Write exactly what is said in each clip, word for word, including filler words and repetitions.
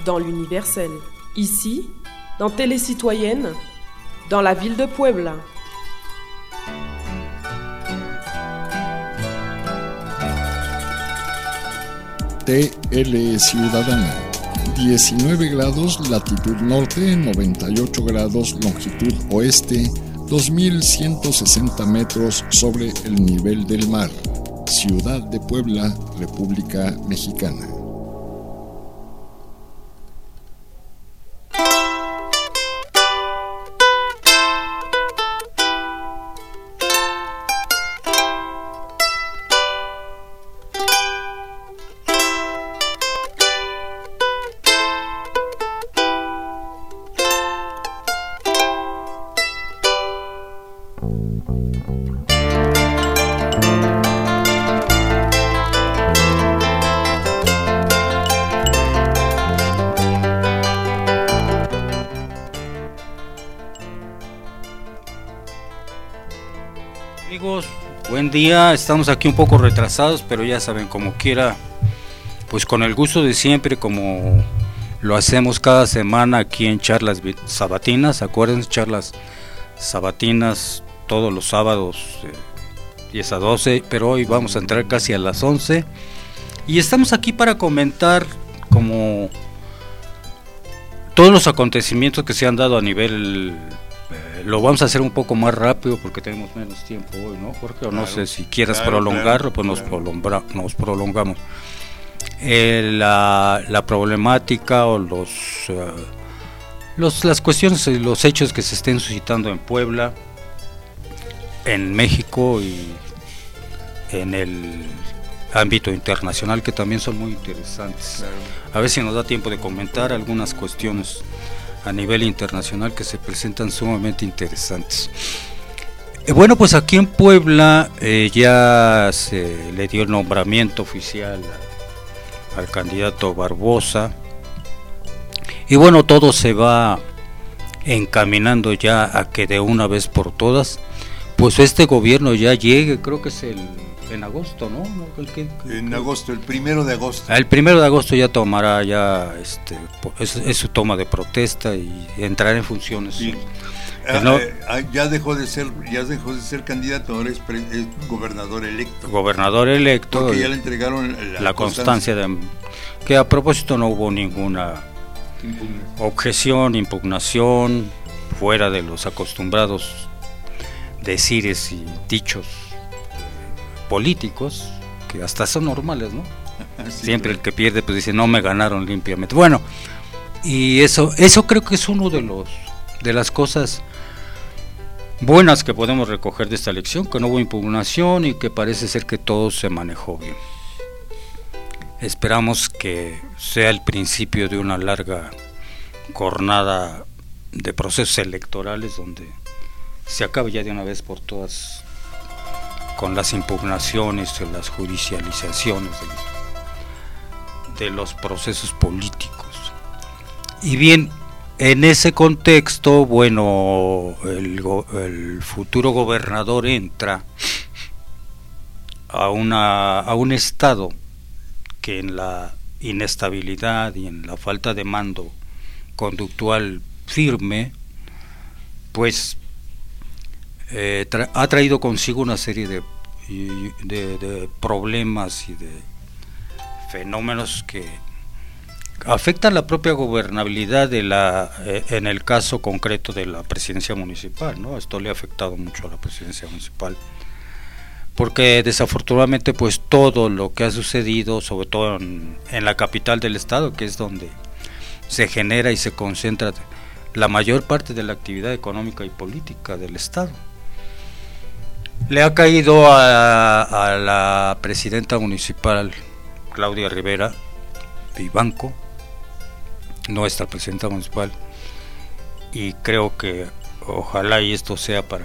dans l'universel. Ici, dans Télé Citoyenne, dans la ville de Puebla. T L Ciudadana, diecinueve grados latitud norte, noventa y ocho grados longitud oeste, dos mil ciento sesenta metros sobre el nivel del mar. Ciudad de Puebla, República Mexicana. Amigos, buen día, estamos aquí un poco retrasados, pero ya saben, como quiera, pues con el gusto de siempre, como lo hacemos cada semana aquí en Charlas Sabatinas. Acuérdense, Charlas Sabatinas todos los sábados eh, diez a doce, pero hoy vamos a entrar casi a las once y estamos aquí para comentar como todos los acontecimientos que se han dado a nivel. Lo vamos a hacer un poco más rápido porque tenemos menos tiempo hoy, ¿no, Jorge? O no claro, sé si quieras claro, prolongarlo, claro, pues nos, claro. prolonga, nos prolongamos. Eh, la, la problemática o los, uh, los las cuestiones y los hechos que se estén suscitando en Puebla, en México y en el ámbito internacional, que también son muy interesantes. Claro. A ver si nos da tiempo de comentar algunas cuestiones a nivel internacional que se presentan sumamente interesantes. Eh, bueno, pues aquí en Puebla eh, ya se le dio el nombramiento oficial a, al candidato Barbosa, y bueno, todo se va encaminando ya a que de una vez por todas, pues este gobierno ya llegue, creo que es el en agosto, ¿no? ¿El qué? En agosto, el primero de agosto. El primero de agosto ya tomará ya, este, es, es su toma de protesta y entrará en funciones. Sí. Ah, no, eh, ya dejó de ser, ya dejó de ser candidato, ahora es, pre, es gobernador electo. Gobernador electo. Porque ya le entregaron la, la constancia, constancia de que a propósito no hubo ninguna impugnación. objeción, impugnación, fuera de los acostumbrados decires y dichos políticos que hasta son normales, ¿no? Sí, siempre el que pierde pues dice no me ganaron limpiamente. Bueno, y eso eso creo que es uno de los de las cosas buenas que podemos recoger de esta elección, que no hubo impugnación y que parece ser que todo se manejó bien. Esperamos que sea el principio de una larga jornada de procesos electorales donde se acabe ya de una vez por todas con las impugnaciones, las judicializaciones de los, de los procesos políticos. Y bien, en ese contexto, bueno, el, el futuro gobernador entra a, una, a un estado que en la inestabilidad y en la falta de mando conductual firme, pues Eh, tra- ha traído consigo una serie de, de, de problemas y de fenómenos que afectan la propia gobernabilidad de la, eh, en el caso concreto de la presidencia municipal, ¿no? Esto le ha afectado mucho a la presidencia municipal, porque desafortunadamente pues todo lo que ha sucedido, sobre todo en, en la capital del estado, que es donde se genera y se concentra la mayor parte de la actividad económica y política del estado, le ha caído a, a la presidenta municipal Claudia Rivera Vivanco, nuestra presidenta municipal, y creo que ojalá y esto sea para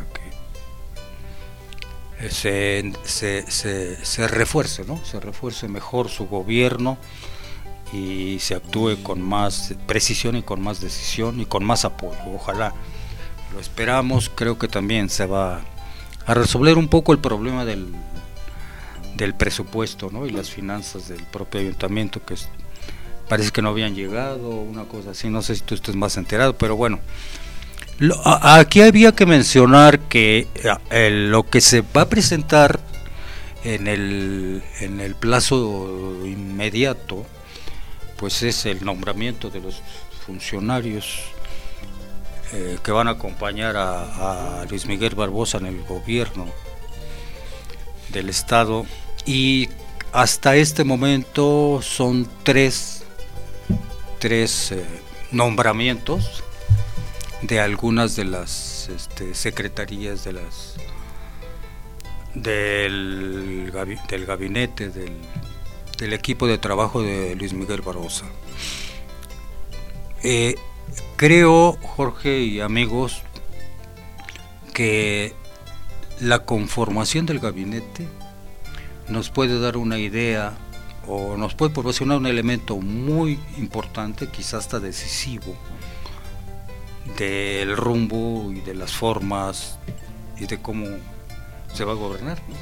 que se, se, se, se refuerce, ¿no? Se refuerce mejor su gobierno y se actúe con más precisión y con más decisión y con más apoyo. Ojalá, lo esperamos. Creo que también se va a resolver un poco el problema del, del presupuesto, ¿no? Y las finanzas del propio ayuntamiento, que es, parece que no habían llegado, una cosa así, no sé si tú estés más enterado, pero bueno. Lo, a, aquí había que mencionar que eh, lo que se va a presentar en el, en el plazo inmediato, pues es el nombramiento de los funcionarios eh, que van a acompañar a, a Luis Miguel Barbosa en el gobierno del estado, y hasta este momento son tres, tres eh, nombramientos de algunas de las este, secretarías de las del, del gabinete del, del equipo de trabajo de Luis Miguel Barbosa. Eh, creo, Jorge y amigos, que la conformación del gabinete nos puede dar una idea o nos puede proporcionar un elemento muy importante, quizás hasta decisivo, del rumbo y de las formas y de cómo se va a gobernar, ¿no?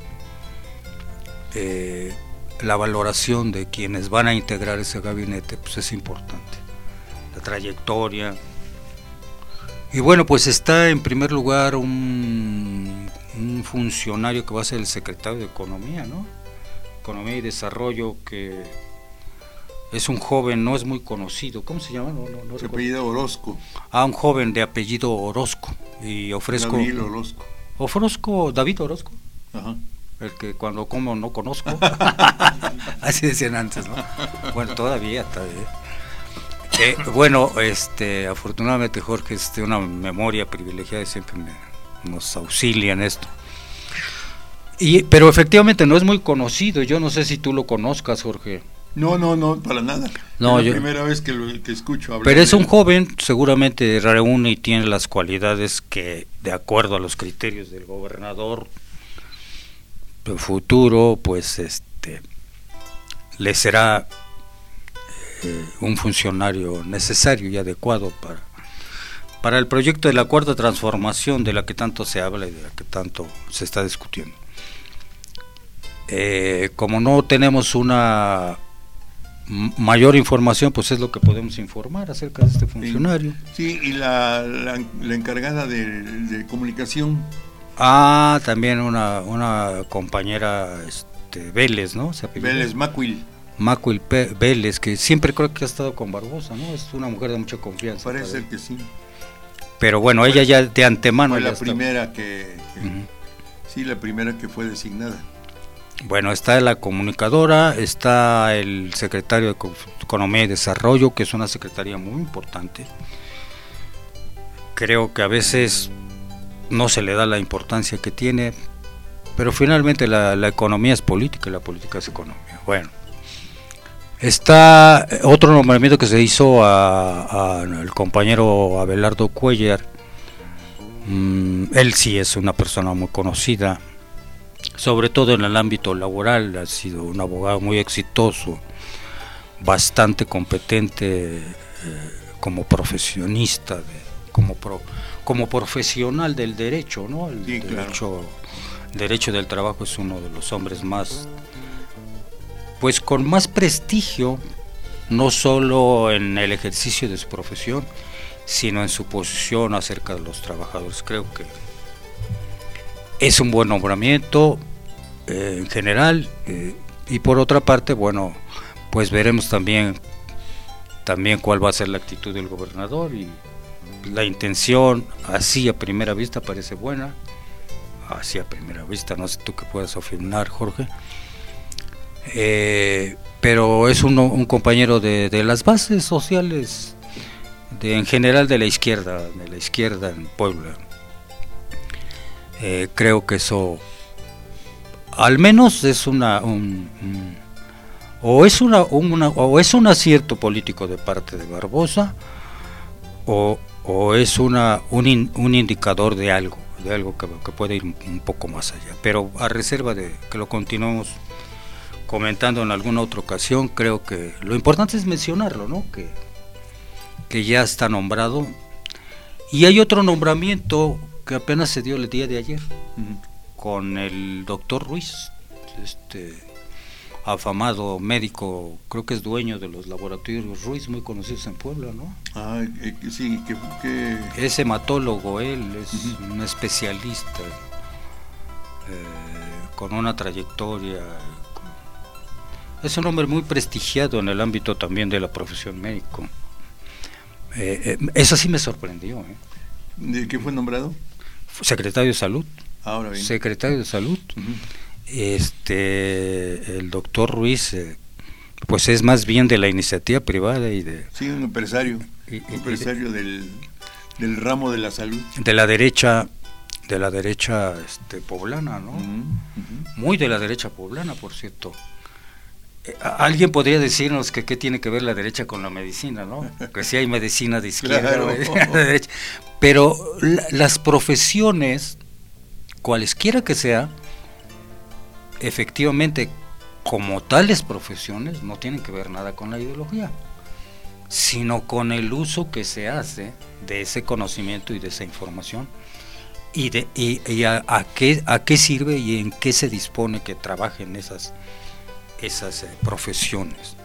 Eh, la valoración de quienes van a integrar ese gabinete pues es importante, la trayectoria. Y bueno, pues está en primer lugar un, un funcionario que va a ser el secretario de Economía, ¿no? Economía y Desarrollo, que es un joven, no es muy conocido. ¿Cómo se llama? No, no, no se apellida Orozco. Ah, un joven de apellido Orozco. Y ofrezco. David Orozco. Ofrezco David Orozco. Ajá. El que cuando como no conozco. Así decían antes, ¿no? Bueno, todavía está. ¿eh? Eh, bueno, este, afortunadamente Jorge es de una memoria privilegiada y siempre me, nos auxilia en esto. Y, pero efectivamente no es muy conocido. Yo no sé si tú lo conozcas, Jorge. No, no, no, para nada. No, es la yo, primera vez que, lo, que escucho hablar. Pero es de un él. joven, seguramente reúne y tiene las cualidades que, de acuerdo a los criterios del gobernador futuro, pues este le será eh, un funcionario necesario y adecuado para, para el proyecto de la cuarta transformación de la que tanto se habla y de la que tanto se está discutiendo. Eh, como no tenemos una mayor información, pues es lo que podemos informar acerca de este funcionario. Sí, sí, y la, la, la encargada de, de comunicación. Ah, también una una compañera este, Vélez, ¿no? ¿Se Vélez Macuil. Macuil Vélez, que siempre creo que ha estado con Barbosa, ¿no? Es una mujer de mucha confianza. Parece ser que sí. Pero bueno, fue, ella ya de antemano. Fue la ya primera que, que uh-huh. sí, la primera que fue designada. Bueno, está la comunicadora, está el secretario de Economía y Desarrollo, que es una secretaría muy importante. Creo que a veces no se le da la importancia que tiene, pero finalmente la, la economía es política y la política es economía. Bueno, está otro nombramiento que se hizo a, a el compañero Abelardo Cuellar. Mm, él sí es una persona muy conocida, sobre todo en el ámbito laboral. Ha sido un abogado muy exitoso, bastante competente eh, como profesionista, de, como pro, como profesional del derecho, ¿no? El sí, derecho, claro. el derecho del trabajo es uno de los hombres más, pues con más prestigio, no solo en el ejercicio de su profesión, sino en su posición acerca de los trabajadores. Creo que es un buen nombramiento eh, en general, eh, y por otra parte, bueno, pues veremos también también cuál va a ser la actitud del gobernador. Y la intención, así a primera vista, parece buena, así a primera vista, no sé tú qué puedas afirmar, Jorge, eh, pero es un, un compañero de, de las bases sociales, de, en general de la izquierda, de la izquierda en Puebla. Eh, creo que eso al menos es una un, un, o es una, una o es un acierto político de parte de Barbosa, o, o es una un, in, un indicador de algo de algo que, que puede ir un, un poco más allá, pero a reserva de que lo continuemos comentando en alguna otra ocasión. Creo que lo importante es mencionarlo, ¿no? que que ya está nombrado, y hay otro nombramiento que apenas se dio el día de ayer, uh-huh. con el doctor Ruiz, este afamado médico, creo que es dueño de los laboratorios Ruiz, muy conocidos en Puebla, ¿no? Ah, eh, sí, que, que... Es hematólogo, él es uh-huh. un especialista, eh, con una trayectoria. Es un hombre muy prestigiado en el ámbito también de la profesión médico. Eh, eh, eso sí me sorprendió. ¿eh? ¿De qué fue nombrado? Secretario de Salud. Ahora bien. Secretario de Salud. Uh-huh. Este, el doctor Ruiz, eh, pues es más bien de la iniciativa privada y de. Sí, un empresario, y, un empresario y de, del, del ramo de la salud. De la derecha, de la derecha, este, poblana, ¿no? Uh-huh, uh-huh. Muy de la derecha poblana, por cierto. Eh, alguien podría decirnos que qué tiene que ver la derecha con la medicina, ¿no? Que si hay medicina de izquierda, claro. medicina de derecha. Pero la, las profesiones, cualesquiera que sea, efectivamente, como tales profesiones, no tienen que ver nada con la ideología, sino con el uso que se hace de ese conocimiento y de esa información, y, de, y, y a, a, qué, a qué sirve y en qué se dispone que trabajen esas, esas eh, profesiones.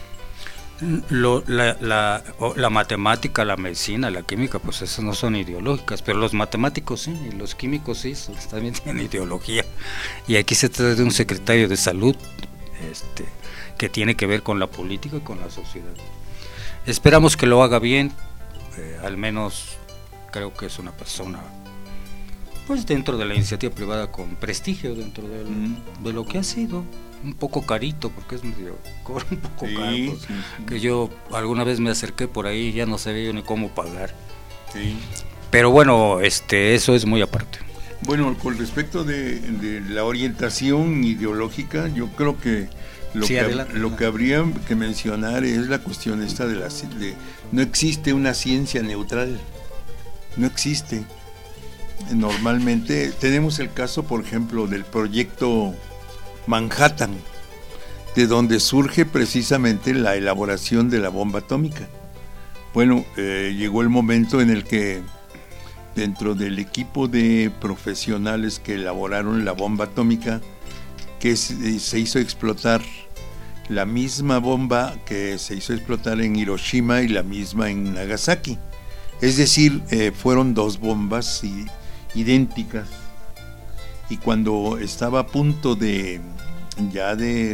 Lo, la, la, la matemática, la medicina, la química, pues esas no son ideológicas, pero los matemáticos sí, y los químicos sí, también tienen ideología. Y aquí se trata de un secretario de salud este, que tiene que ver con la política y con la sociedad. Esperamos que lo haga bien, eh, al menos creo que es una persona, pues dentro de la iniciativa privada con prestigio dentro del, mm. de lo que ha sido. Un poco carito, porque es medio, cobra un poco sí, caro, sí, sí. Que yo alguna vez me acerqué por ahí y ya no sabía yo ni cómo pagar. Sí. Pero bueno, este, eso es muy aparte. Bueno, con respecto de, de la orientación ideológica, yo creo que lo, sí, que, lo que habría que mencionar es la cuestión esta de la, de, no existe una ciencia neutral, no existe. Normalmente tenemos el caso, por ejemplo, del proyecto Manhattan, de donde surge precisamente la elaboración de la bomba atómica. Bueno, eh, llegó el momento en el que dentro del equipo de profesionales que elaboraron la bomba atómica, que se, se hizo explotar la misma bomba que se hizo explotar en Hiroshima y la misma en Nagasaki. Es decir, eh, fueron dos bombas y, idénticas. Y cuando estaba a punto de ya de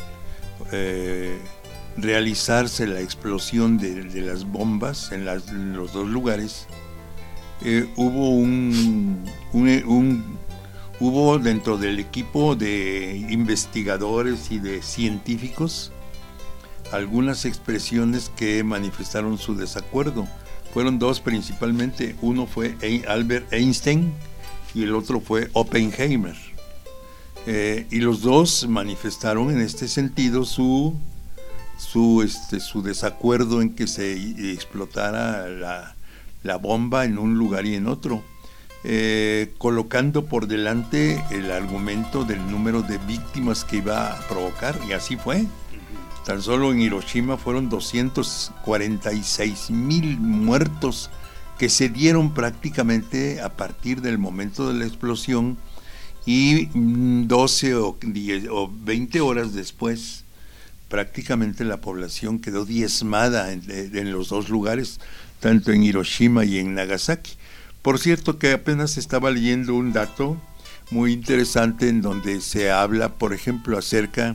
eh, realizarse la explosión de, de las bombas en, las, en los dos lugares, eh, hubo un, un, un hubo dentro del equipo de investigadores y de científicos algunas expresiones que manifestaron su desacuerdo. Fueron dos principalmente, uno fue Albert Einstein y el otro fue Oppenheimer, eh, y los dos manifestaron en este sentido su su este su desacuerdo en que se explotara la, la bomba en un lugar y en otro, eh, colocando por delante el argumento del número de víctimas que iba a provocar, y así fue. Tan solo en Hiroshima fueron doscientos cuarenta y seis mil muertos que se dieron prácticamente a partir del momento de la explosión, y doce o diez o veinte horas después prácticamente la población quedó diezmada en, en los dos lugares, tanto en Hiroshima y en Nagasaki. Por cierto que apenas estaba leyendo un dato muy interesante en donde se habla, por ejemplo, acerca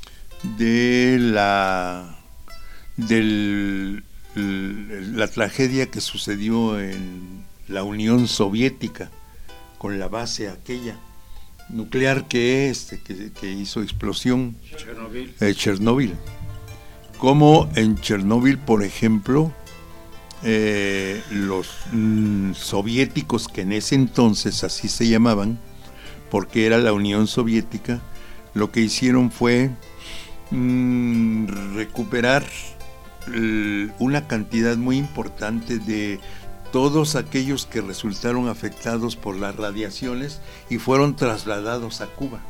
de la del la tragedia que sucedió en la Unión Soviética con la base aquella nuclear que es que, que hizo explosión, Chernobyl. Eh, Chernobyl. Como en Chernobyl, por ejemplo, eh, los mm, soviéticos, que en ese entonces así se llamaban, porque era la Unión Soviética, lo que hicieron fue mm, recuperar l, una cantidad muy importante de todos aquellos que resultaron afectados por las radiaciones y fueron trasladados a Cuba.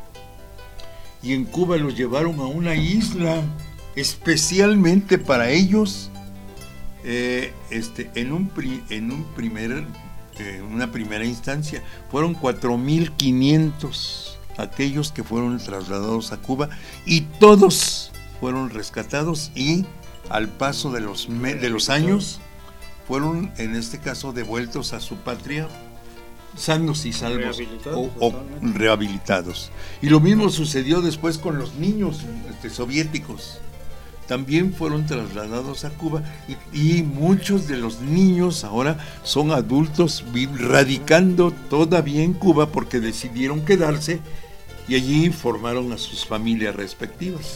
Y en Cuba los llevaron a una isla especialmente para ellos, eh, este, en, un pri, en un primer, eh, una primera instancia fueron cuatro mil quinientos aquellos que fueron trasladados a Cuba, y todos fueron rescatados y al paso de los, me, de los años fueron en este caso devueltos a su patria sanos y salvos o, o rehabilitados. Y lo mismo sucedió después con los niños este, soviéticos. También fueron trasladados a Cuba y, y muchos de los niños ahora son adultos radicando todavía en Cuba porque decidieron quedarse y allí formaron a sus familias respectivas.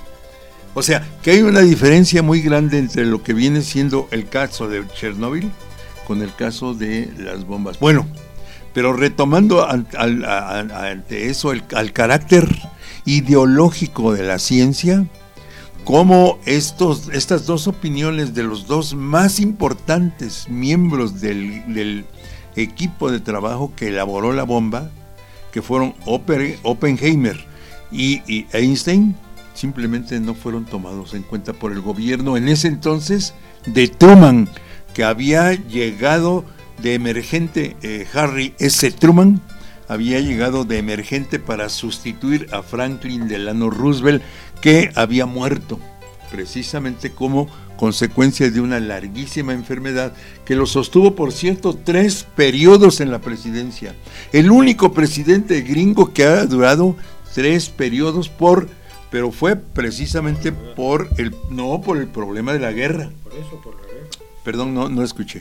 O sea, que hay una diferencia muy grande entre lo que viene siendo el caso de Chernóbil con el caso de las bombas. Bueno, pero retomando ante, ante eso el, al carácter ideológico de la ciencia, cómo estos, estas dos opiniones de los dos más importantes miembros del, del equipo de trabajo que elaboró la bomba, que fueron Oppenheimer y, y Einstein, simplemente no fueron tomados en cuenta por el gobierno en ese entonces de Truman, que había llegado de emergente, eh, Harry S. Truman, había llegado de emergente para sustituir a Franklin Delano Roosevelt, que había muerto precisamente como consecuencia de una larguísima enfermedad que lo sostuvo, por cierto, tres periodos en la presidencia. El único presidente gringo que ha durado tres periodos por, pero fue precisamente por el, no por el problema de la guerra. Por eso, por la guerra. Perdón, no, no escuché.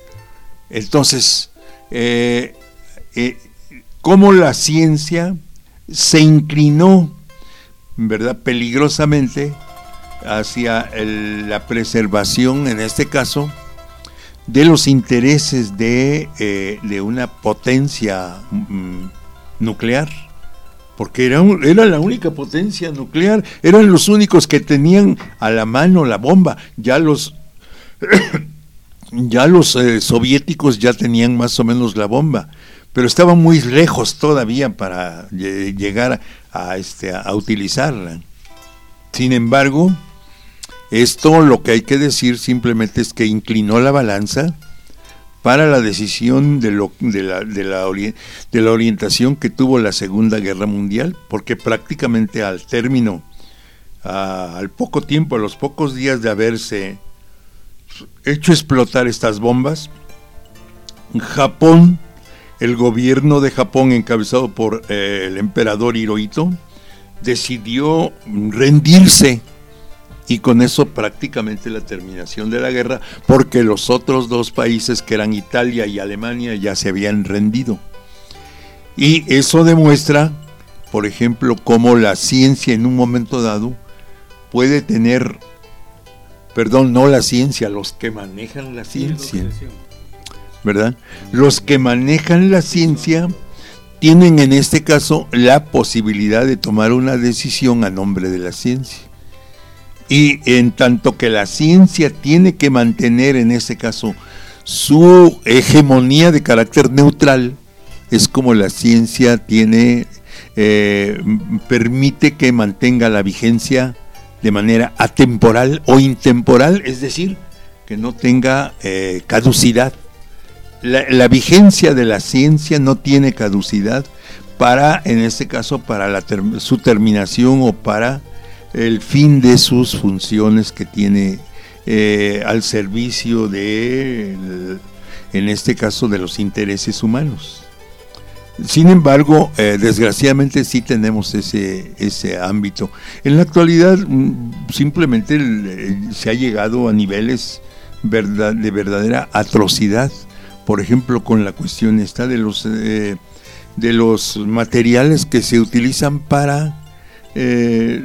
Entonces, eh, eh, cómo la ciencia se inclinó, ¿verdad?, peligrosamente hacia el, la preservación, en este caso, de los intereses de, eh, de una potencia mm, nuclear, porque era, un, era la única potencia nuclear, eran los únicos que tenían a la mano la bomba. Ya los ya los eh, soviéticos ya tenían más o menos la bomba, pero estaban muy lejos todavía para eh, llegar a, a, este, a utilizarla. Sin embargo, esto lo que hay que decir simplemente es que inclinó la balanza para la decisión de, lo, de, la, de, la, ori- de la orientación que tuvo la Segunda Guerra Mundial, porque prácticamente al término, a, al poco tiempo, a los pocos días de haberse hecho explotar estas bombas, Japón, el gobierno de Japón encabezado por eh, el emperador Hirohito, decidió rendirse, y con eso prácticamente la terminación de la guerra, porque los otros dos países, que eran Italia y Alemania, ya se habían rendido. Y eso demuestra, por ejemplo, cómo la ciencia en un momento dado puede tener, perdón, no la ciencia, los que manejan la ciencia, ¿verdad? Los que manejan la ciencia tienen en este caso la posibilidad de tomar una decisión a nombre de la ciencia. Y en tanto que la ciencia tiene que mantener en este caso su hegemonía de carácter neutral, es como la ciencia tiene eh, permite que mantenga la vigencia de manera atemporal o intemporal, es decir, que no tenga eh, caducidad. La, la vigencia de la ciencia no tiene caducidad para, en este caso, para la ter- su terminación o para el fin de sus funciones que tiene eh, al servicio de, el, en este caso, de los intereses humanos. Sin embargo, eh, desgraciadamente sí tenemos ese, ese ámbito. En la actualidad simplemente el, se ha llegado a niveles verdad, de verdadera atrocidad. Por ejemplo, con la cuestión esta de los, eh, de los materiales que se utilizan para eh,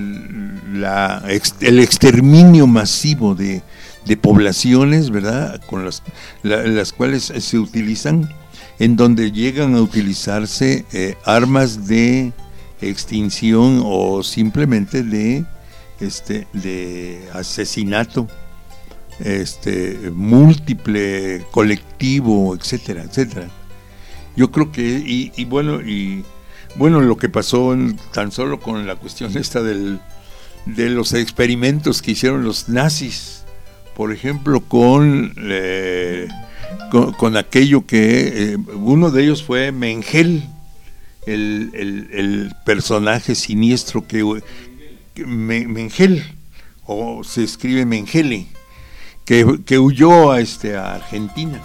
la, el exterminio masivo de, de poblaciones, ¿verdad?, con las, la, las cuales se utilizan, en donde llegan a utilizarse eh, armas de extinción o simplemente de este de asesinato este múltiple, colectivo, etcétera, etcétera. Yo creo que y, y bueno y bueno lo que pasó en, tan solo con la cuestión esta del de los experimentos que hicieron los nazis, por ejemplo, con eh, Con, con aquello que eh, uno de ellos fue Mengele, el, el, el personaje siniestro que, que Mengele, o se escribe Mengele, que, que huyó a este a Argentina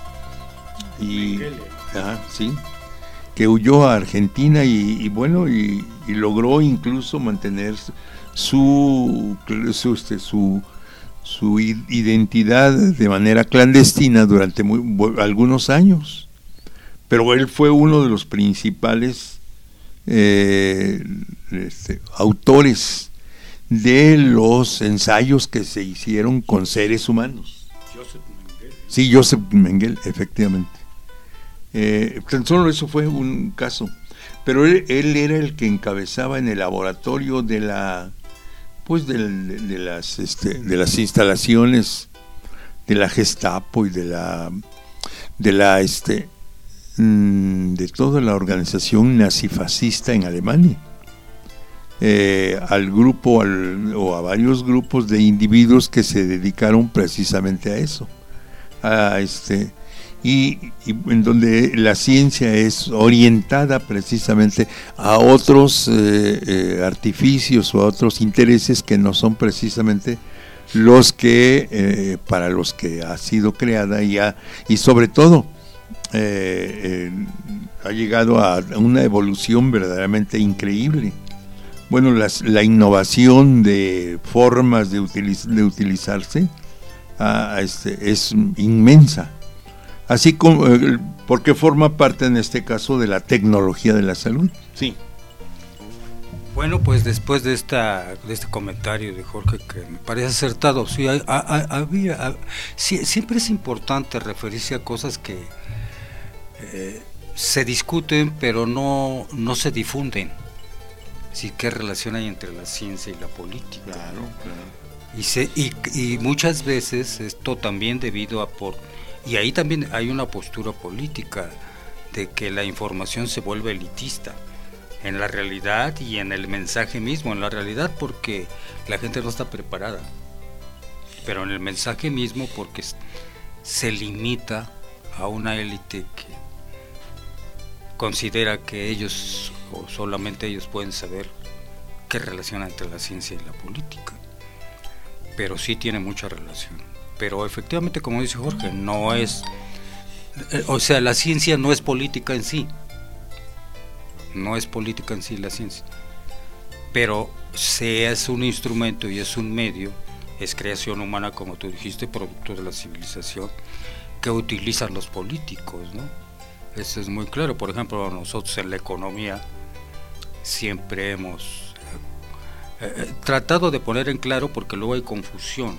y ajá, sí, que huyó a Argentina y, y bueno y, y logró incluso mantener su su este, su, su identidad de manera clandestina durante muy, algunos años, pero él fue uno de los principales eh, este, autores de los ensayos que se hicieron con seres humanos. Joseph Mengele. Sí, Joseph Mengele, efectivamente. Eh, tan solo eso fue un caso, pero él, él era el que encabezaba en el laboratorio de la, pues de, de, de las, este, de las instalaciones de la Gestapo y de la, de la, este, de toda la organización nazifascista en Alemania. Eh, al grupo al, o a varios grupos de individuos que se dedicaron precisamente a eso, a este y, y en donde la ciencia es orientada precisamente a otros eh, eh, artificios o a otros intereses que no son precisamente los que eh, para los que ha sido creada y, ha, y sobre todo eh, eh, ha llegado a una evolución verdaderamente increíble. Bueno, las, la innovación de formas de, utiliz, de utilizarse ah, este, es inmensa, así como eh, porque forma parte en este caso de la tecnología de la salud. Sí. Bueno, pues después de esta de este comentario de Jorge que me parece acertado, sí, hay, hay, había, hay, sí, siempre es importante referirse a cosas que eh, se discuten pero no no se difunden. Sí, qué relación hay entre la ciencia y la política. Claro, claro. Y, se, y, y muchas veces esto también debido a por y ahí también hay una postura política de que la información se vuelve elitista en la realidad y en el mensaje mismo, en la realidad porque la gente no está preparada, pero en el mensaje mismo porque se limita a una élite que considera que ellos o solamente ellos pueden saber qué relación hay entre la ciencia y la política, pero sí tiene mucha relación, pero efectivamente como dice Jorge, no es, eh, o sea, la ciencia no es política en sí, no es política en sí la ciencia, pero se es un instrumento y es un medio, es creación humana como tú dijiste, producto de la civilización que utilizan los políticos, ¿no? Eso es muy claro. Por ejemplo, nosotros en la economía siempre hemos eh, eh, tratado de poner en claro porque luego hay confusión.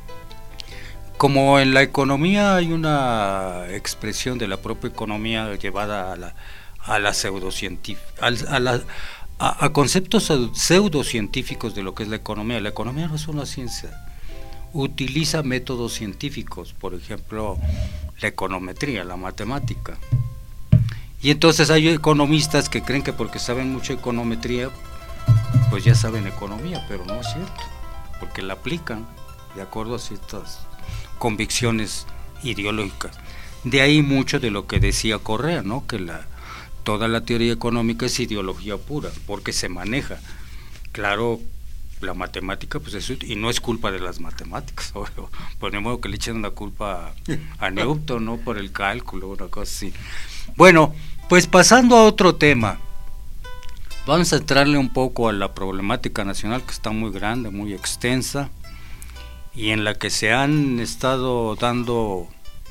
Como en la economía hay una expresión de la propia economía llevada a la a la pseudocientífica, a, a, la, a, a conceptos pseudocientíficos de lo que es la economía. La economía no es una ciencia, utiliza métodos científicos, por ejemplo, la econometría, la matemática. Y entonces hay economistas que creen que porque saben mucho econometría, pues ya saben economía, pero no es cierto, porque la aplican de acuerdo a ciertas convicciones ideológicas. De ahí mucho de lo que decía Correa, ¿no? Que la toda la teoría económica es ideología pura, porque se maneja. Claro, la matemática, pues eso, y no es culpa de las matemáticas, ponemos que le echen la culpa a, a Newton, ¿no? Por el cálculo, una cosa así. Bueno, pues pasando a otro tema, vamos a entrarle un poco a la problemática nacional que está muy grande, muy extensa, y en la que se han estado dando,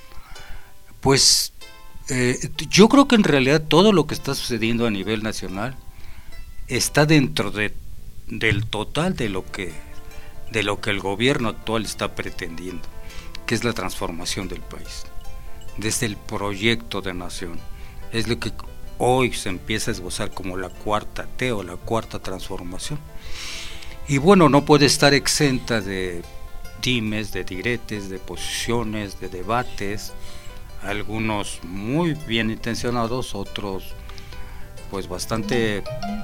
pues, eh, yo creo que en realidad todo lo que está sucediendo a nivel nacional está dentro de del total de lo que de lo que el gobierno actual está pretendiendo, que es la transformación del país, desde el proyecto de nación. Es lo que hoy se empieza a esbozar como la cuarta T o la cuarta transformación. Y bueno, no puede estar exenta de dimes, de diretes, de posiciones, de debates, algunos muy bien intencionados, otros pues bastante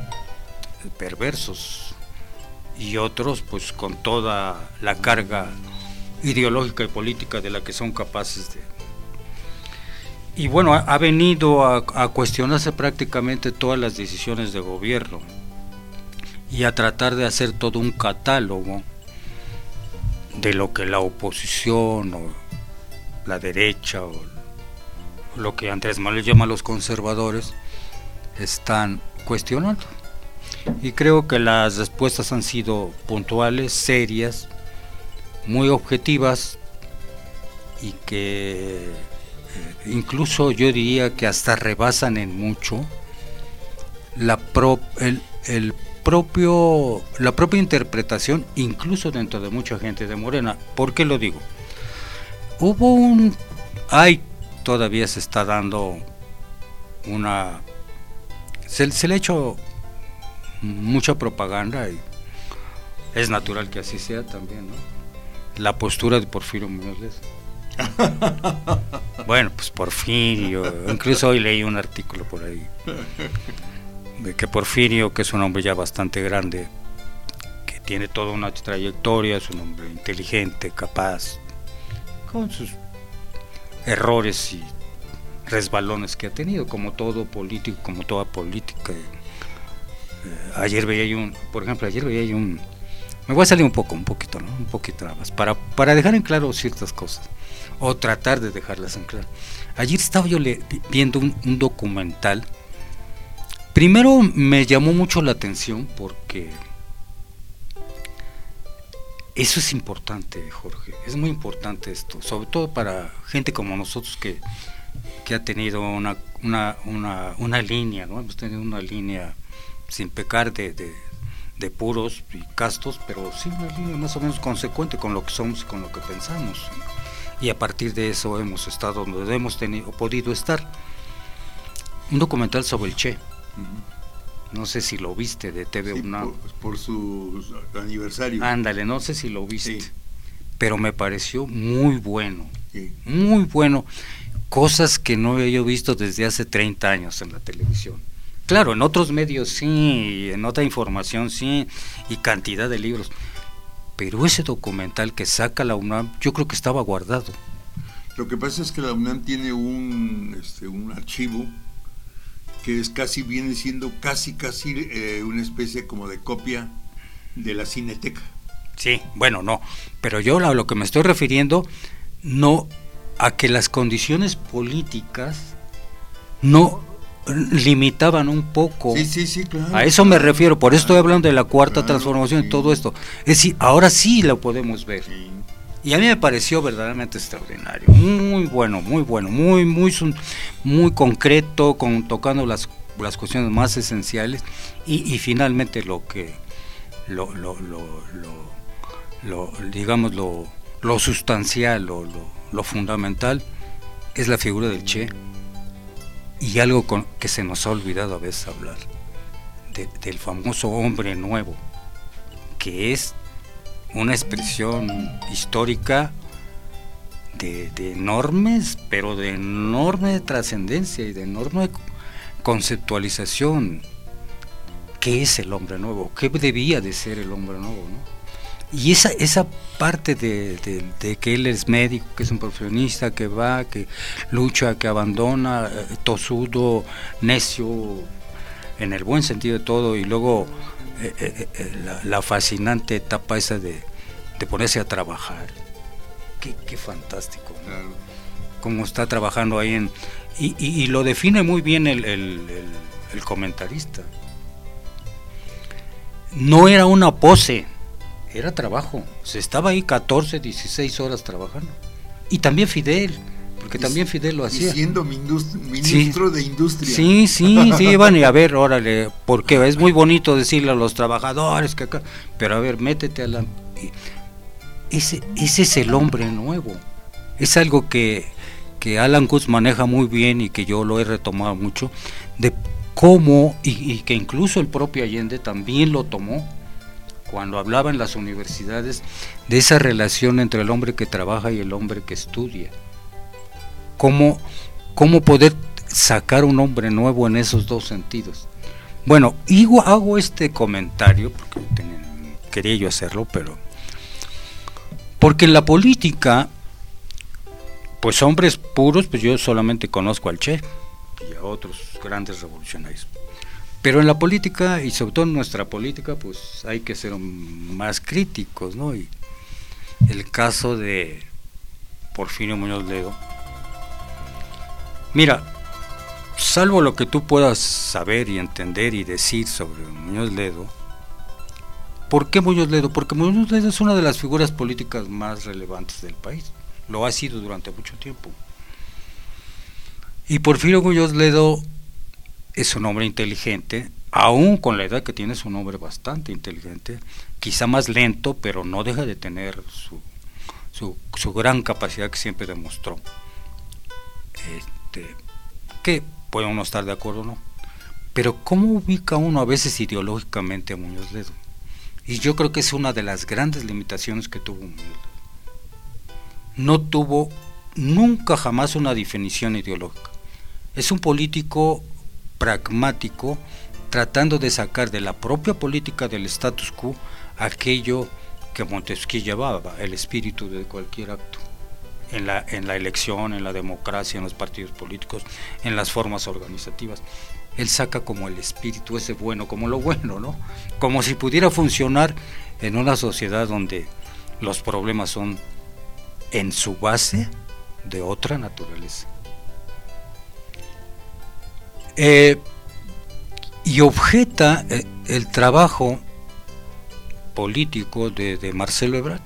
perversos, y otros pues con toda la carga ideológica y política de la que son capaces de. y bueno, ha, ha venido a, a cuestionarse prácticamente todas las decisiones de gobierno y a tratar de hacer todo un catálogo de lo que la oposición o la derecha o lo que Andrés Manuel llama los conservadores están cuestionando. Y creo que las respuestas han sido puntuales, serias, muy objetivas y que eh, incluso yo diría que hasta rebasan en mucho la pro, el, el propio la propia interpretación, incluso dentro de mucha gente de Morena. ¿Por qué lo digo? Hubo un hay todavía se está dando una se, se le ha hecho mucha propaganda y es natural que así sea también, ¿no? La postura de Porfirio Muñoz Ledo. Bueno, pues Porfirio, incluso hoy leí un artículo por ahí de que Porfirio, que es un hombre ya bastante grande, que tiene toda una trayectoria, es un hombre inteligente, capaz, con sus errores y resbalones que ha tenido, como todo político, como toda política. Eh, ayer veía yo un, por ejemplo, ayer veía yo un, me voy a salir un poco, un poquito, ¿no? Un poquito nada más, para, para dejar en claro ciertas cosas, o tratar de dejarlas en claro. Ayer estaba yo le, viendo un, un documental. Primero me llamó mucho la atención porque eso es importante, Jorge, es muy importante esto, sobre todo para gente como nosotros que, que ha tenido una, una, una, una línea, ¿no? Hemos tenido una línea sin pecar de, de, de puros y castos, pero sí una línea más o menos consecuente con lo que somos y con lo que pensamos. Y a partir de eso hemos estado donde hemos tenido, podido estar. Un documental sobre el Che. Uh-huh. No sé si lo viste, de T V sí, UNAM. Por, por su aniversario. Ándale, no sé si lo viste. Sí. Pero me pareció muy bueno. Sí. Muy bueno. Cosas que no había yo visto desde hace treinta años en la televisión. Claro, en otros medios sí, en otra información sí, y cantidad de libros. Pero ese documental que saca la UNAM, yo creo que estaba guardado. Lo que pasa es que la UNAM tiene un, este, un archivo que es casi, viene siendo casi, casi eh, una especie como de copia de la Cineteca. Sí, bueno, no, pero yo a lo que me estoy refiriendo, no a que las condiciones políticas no limitaban un poco. Sí, sí, sí, claro. A eso me refiero, por eso estoy hablando de la cuarta claro, transformación sí. y todo esto. Es decir, ahora sí lo podemos ver. Sí. Y a mí me pareció verdaderamente extraordinario, muy bueno, muy bueno, muy muy muy concreto, con, tocando las, las cuestiones más esenciales y, y finalmente lo que lo, lo, lo, lo, lo digamos lo, lo sustancial, lo, lo, lo fundamental es la figura del Che y algo con, que se nos ha olvidado a veces hablar de, del famoso hombre nuevo, que es una expresión histórica de, de enormes, pero de enorme trascendencia y de enorme conceptualización. ¿Qué es el hombre nuevo? ¿Qué debía de ser el hombre nuevo, ¿no? Y esa, esa parte de, de, de que él es médico, que es un profesionista, que va, que lucha, que abandona, eh, tosudo, necio, en el buen sentido de todo, y luego Eh, eh, eh, la, la fascinante etapa esa de, de ponerse a trabajar. Qué, qué fantástico, ¿no? Claro. Cómo está trabajando ahí en y, y, y lo define muy bien el, el, el, el comentarista. No era una pose, era trabajo. Se estaba ahí catorce, dieciséis horas trabajando. Y también Fidel, porque también Fidel lo hacía. Y siendo ministro, ministro sí. de Industria. Sí, sí, sí, van y a ver, órale, porque es muy bonito decirle a los trabajadores que acá, pero a ver, métete a la... Ese, ese es el hombre nuevo. Es algo que, que Alan Guth maneja muy bien y que yo lo he retomado mucho, de cómo, y, y que incluso el propio Allende también lo tomó, cuando hablaba en las universidades de esa relación entre el hombre que trabaja y el hombre que estudia. Cómo, cómo poder sacar un hombre nuevo en esos dos sentidos. Bueno, y hago este comentario porque tenía, quería yo hacerlo, pero porque en la política pues hombres puros, pues yo solamente conozco al Che y a otros grandes revolucionarios. Pero en la política, y sobre todo en nuestra política, pues hay que ser más críticos, ¿no? Y el caso de Porfirio Muñoz Ledo, mira, salvo lo que tú puedas saber y entender y decir sobre Muñoz Ledo, ¿por qué Muñoz Ledo? Porque Muñoz Ledo es una de las figuras políticas más relevantes del país, lo ha sido durante mucho tiempo. Y Porfirio Muñoz Ledo es un hombre inteligente, aún con la edad que tiene es un hombre bastante inteligente, quizá más lento, pero no deja de tener su, su, su gran capacidad que siempre demostró. Este, que puede uno estar de acuerdo o no, pero ¿cómo ubica uno a veces ideológicamente a Muñoz Ledo? Y yo creo que es una de las grandes limitaciones que tuvo Muñoz Ledo. No tuvo nunca jamás una definición ideológica. Es un político pragmático, tratando de sacar de la propia política del status quo aquello que Montesquieu llevaba, el espíritu de cualquier acto, en la, en la elección, en la democracia, en los partidos políticos, en las formas organizativas. Él saca como el espíritu ese bueno, como lo bueno, ¿no? Como si pudiera funcionar en una sociedad donde los problemas son en su base de otra naturaleza. Eh, y objeta eh, el trabajo político de, de Marcelo Ebrard.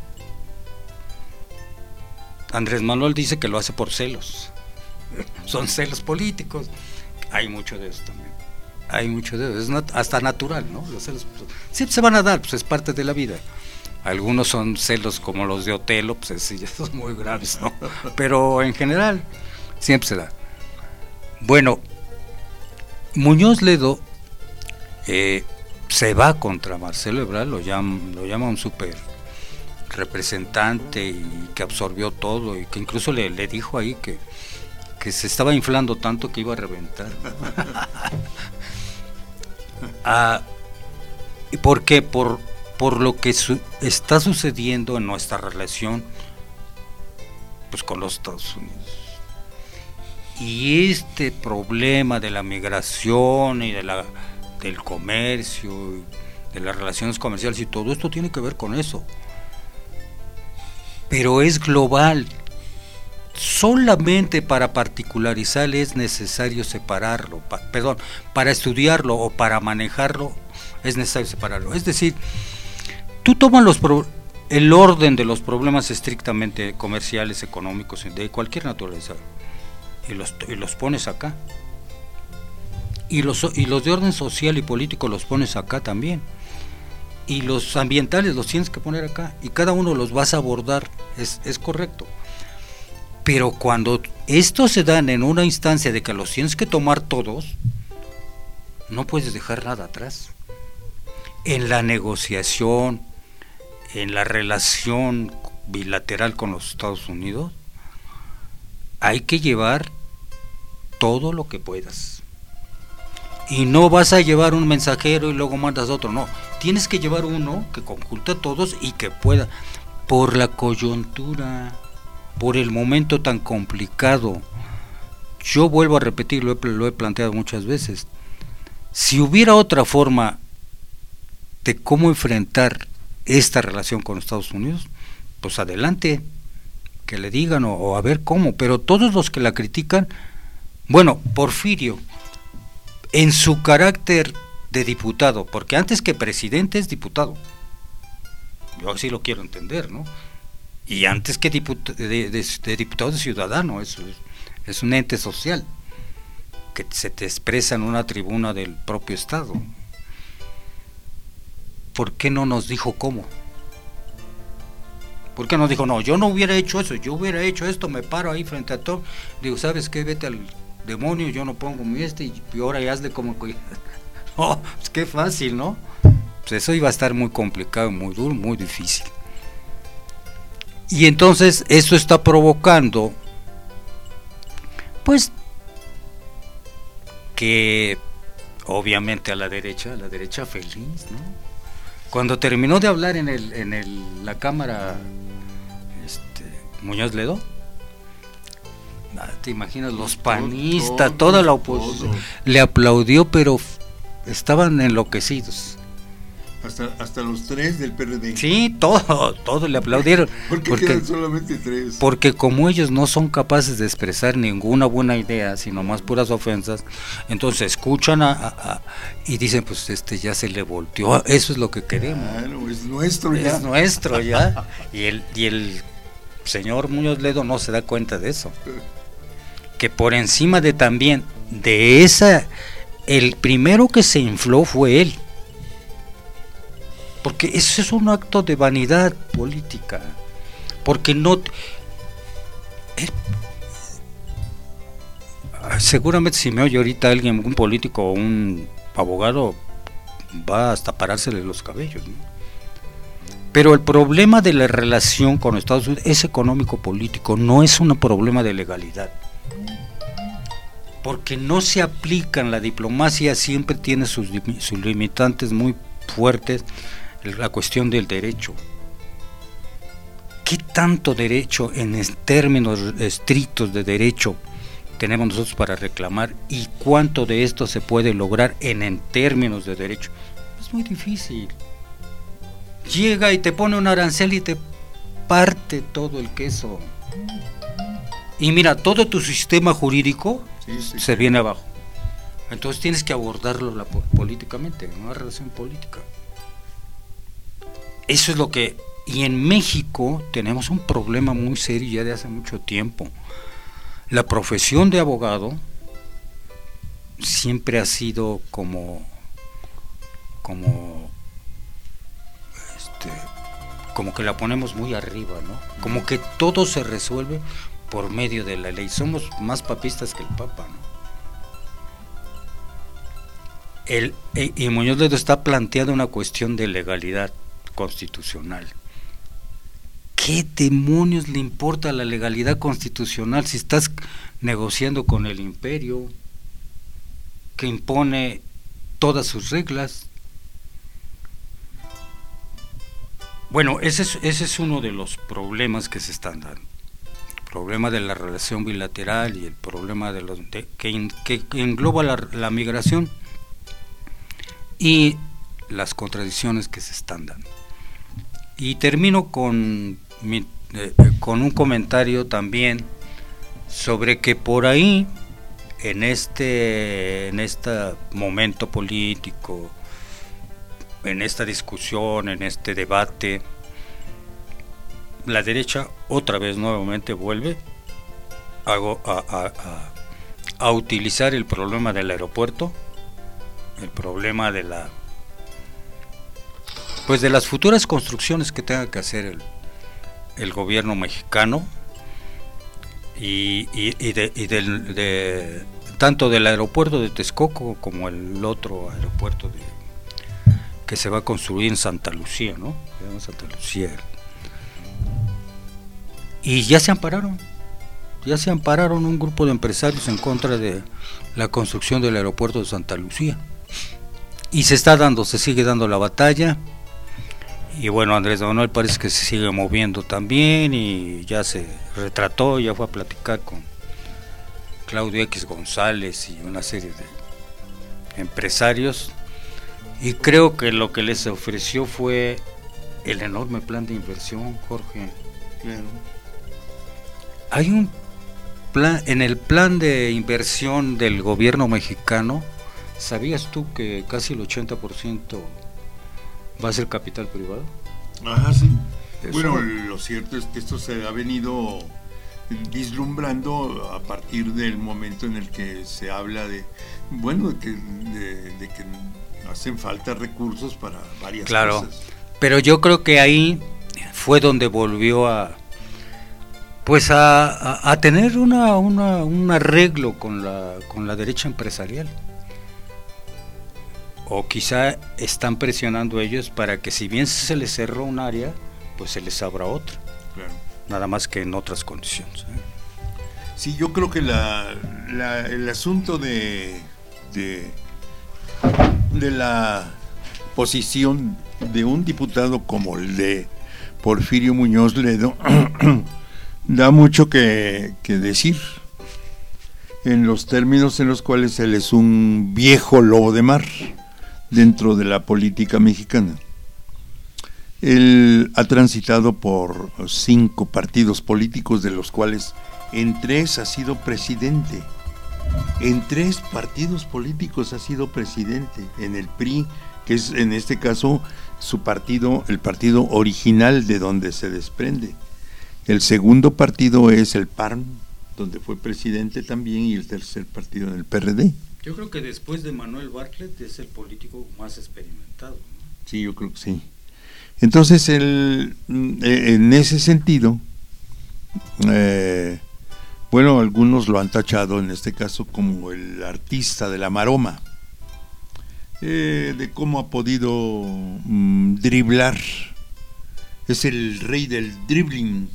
Andrés Manuel dice que lo hace por celos, son celos políticos, hay mucho de eso también, hay mucho de eso, es nat- hasta natural, ¿no? Los celos siempre se van a dar, pues es parte de la vida. Algunos son celos como los de Otelo, pues sí, ya son muy graves, ¿no? Pero en general siempre se da. Bueno, Muñoz Ledo eh, se va contra Marcelo Ebrard, lo llama, lo llama un super representante y que absorbió todo, y que incluso le, le dijo ahí que, que se estaba inflando tanto que iba a reventar. ah, ¿Y por qué? Por, por lo que su, está sucediendo en nuestra relación pues con los Estados Unidos. Y este problema de la migración y de la, del comercio, de las relaciones comerciales y todo esto tiene que ver con eso. Pero es global. Solamente para particularizar es necesario separarlo, pa, perdón, para estudiarlo o para manejarlo es necesario separarlo. Es decir, tú tomas los pro, el orden de los problemas estrictamente comerciales, económicos, de cualquier naturaleza, y los, y los pones acá. Y los, y los de orden social y político los pones acá también. Y los ambientales los tienes que poner acá. Y cada uno los vas a abordar, es, es correcto. Pero cuando estos se dan en una instancia de que los tienes que tomar todos, no puedes dejar nada atrás. En la negociación, en la relación bilateral con los Estados Unidos, hay que llevar todo lo que puedas. Y no vas a llevar un mensajero y luego mandas otro, no. Tienes que llevar uno que conjunte a todos y que pueda, por la coyuntura, por el momento tan complicado. Yo vuelvo a repetir, lo he, lo he planteado muchas veces. Si hubiera otra forma de cómo enfrentar esta relación con Estados Unidos, pues adelante, que le digan o, o a ver cómo, pero todos los que la critican, bueno, Porfirio, en su carácter de diputado, porque antes que presidente es diputado, yo así lo quiero entender, ¿no? Y antes que diput- de, de, de diputado de ciudadano, eso es, es un ente social que se te expresa en una tribuna del propio Estado. ¿Por qué no nos dijo cómo? ¿Por qué no dijo, no, yo no hubiera hecho eso, yo hubiera hecho esto, me paro ahí frente a todo, digo, ¿sabes qué? Vete al demonio, yo no pongo mi este, y ahora ya hazle como... Oh, pues qué fácil, ¿no? Pues eso iba a estar muy complicado, muy duro, muy difícil. Y entonces eso está provocando, pues, que obviamente a la derecha, a la derecha feliz, ¿no? Cuando terminó de hablar en el, en el, la cámara, este, Muñoz Ledo, te imaginas, los panistas, todo, toda la oposición todo. le aplaudió, pero estaban enloquecidos. Hasta, hasta los tres del P R D. Sí, todo, todo le aplaudieron. ¿Por qué porque, quedan solamente tres? porque como ellos no son capaces de expresar ninguna buena idea, sino más puras ofensas, entonces escuchan a, a, a, y dicen, pues este ya se le volteó, eso es lo que queremos. Claro, es nuestro ya. Es nuestro ya. Y el, y el señor Muñoz Ledo no se da cuenta de eso. Que por encima de también, de esa, el primero que se infló fue él. Porque eso es un acto de vanidad política. Porque no... Él, seguramente si me oye ahorita alguien, un político o un abogado, va hasta parársele los cabellos, ¿no? Pero el problema de la relación con Estados Unidos es económico-político, no es un problema de legalidad. Porque no se aplican, la diplomacia siempre tiene sus, sus limitantes muy fuertes, la cuestión del derecho. ¿Qué tanto derecho en términos estrictos de derecho tenemos nosotros para reclamar y cuánto de esto se puede lograr en, en términos de derecho? Es muy difícil. Llega y te pone un arancel y te parte todo el queso. Y mira, todo tu sistema jurídico sí, sí, se sí. viene abajo. Entonces tienes que abordarlo la, políticamente, una relación política. Eso es lo que... Y en México tenemos un problema muy serio ya de hace mucho tiempo. La profesión de abogado siempre ha sido como... como... este... como que la ponemos muy arriba, ¿no? Como que todo se resuelve por medio de la ley. Somos más papistas que el Papa, ¿no? El, y Muñoz Ledo está planteando una cuestión de legalidad constitucional. ¿Qué demonios le importa la legalidad constitucional si estás negociando con el imperio que impone todas sus reglas? Bueno, ese es, ese es uno de los problemas que se están dando. El problema de la relación bilateral y el problema de los de, que, que, que engloba la, la migración y las contradicciones que se están dando. Y termino con, mi, eh, con un comentario también sobre que por ahí, en este, en este momento político, en esta discusión, en este debate, la derecha otra vez nuevamente vuelve a, a, a, a utilizar el problema del aeropuerto, el problema de la pues de las futuras construcciones que tenga que hacer el, el gobierno mexicano y, y, y, de, y del, de tanto del aeropuerto de Texcoco como el otro aeropuerto de, que se va a construir en Santa Lucía, ¿no? Santa Lucía. Y ya se ampararon, ya se ampararon un grupo de empresarios en contra de la construcción del aeropuerto de Santa Lucía. Y se está dando, se sigue dando la batalla. Y bueno, Andrés Manuel parece que se sigue moviendo también y ya se retrató, ya fue a platicar con Claudio X González y una serie de empresarios. Y creo que lo que les ofreció fue el enorme plan de inversión, Jorge. Claro. Hay un plan, en el plan de inversión del gobierno mexicano, ¿sabías tú que casi el ochenta por ciento va a ser capital privado? Ajá, sí. Eso. Bueno, lo cierto es que esto se ha venido vislumbrando a partir del momento en el que se habla de, bueno, de que, de, de que hacen falta recursos para varias claro, cosas. Pero yo creo que ahí fue donde volvió a pues a, a, a tener una, una un arreglo con la con la derecha empresarial. O quizá están presionando ellos para que si bien se les cerró un área, pues se les abra otra. Claro. Nada más que en otras condiciones. ¿eh? Sí, yo creo que la, la el asunto de, de de la posición de un diputado como el de Porfirio Muñoz Ledo da mucho que, que decir, en los términos en los cuales él es un viejo lobo de mar dentro de la política mexicana. Él ha transitado por cinco partidos políticos, de los cuales en tres ha sido presidente. En tres partidos políticos ha sido presidente. En el P R I, que es en este caso su partido, el partido original de donde se desprende. El segundo partido es el P A R M, donde fue presidente también, y el tercer partido en el P R D. Yo creo que después de Manuel Bartlett es el político más experimentado, ¿no? Sí, yo creo que sí. Entonces, él, en ese sentido, eh, bueno, algunos lo han tachado en este caso como el artista de la maroma, eh, de cómo ha podido mm, driblar. Es el rey del dribbling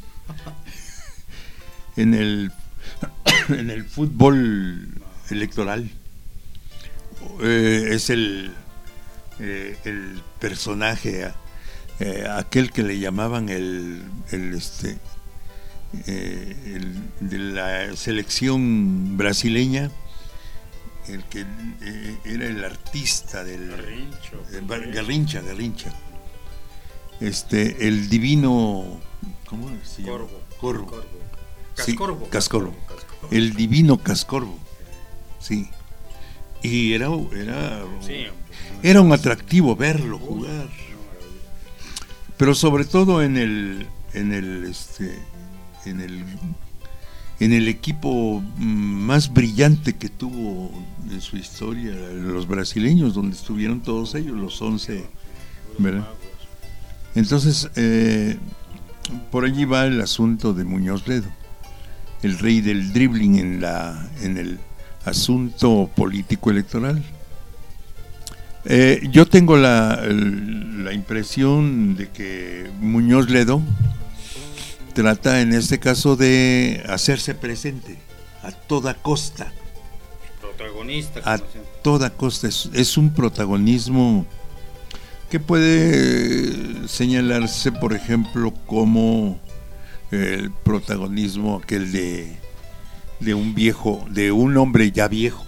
en el en el fútbol electoral. Eh, es el eh, el personaje, eh, aquel que le llamaban el el este eh, el de la selección brasileña, el que eh, era el artista del Garrincho, eh, Garrincha, Garrincha. Este, el divino, ¿cómo se llama? Corvo. Corvo. Corvo. Sí, Cascorvo. Cascorvo. Cascorvo. El divino Cascorvo. Sí. Y era era Sí. era un atractivo verlo jugar. Pero sobre todo en el en el este en el en el equipo más brillante que tuvo en su historia, los brasileños, donde estuvieron todos ellos, los once, ¿verdad? Entonces, eh, por allí va el asunto de Muñoz Ledo, el rey del dribbling en la en el asunto político electoral. Eh, yo tengo la, la impresión de que Muñoz Ledo trata en este caso de hacerse presente a toda costa. Protagonista. A toda costa. Es, es un protagonismo que puede señalarse, por ejemplo, como el protagonismo aquel de, de un viejo, de un hombre ya viejo.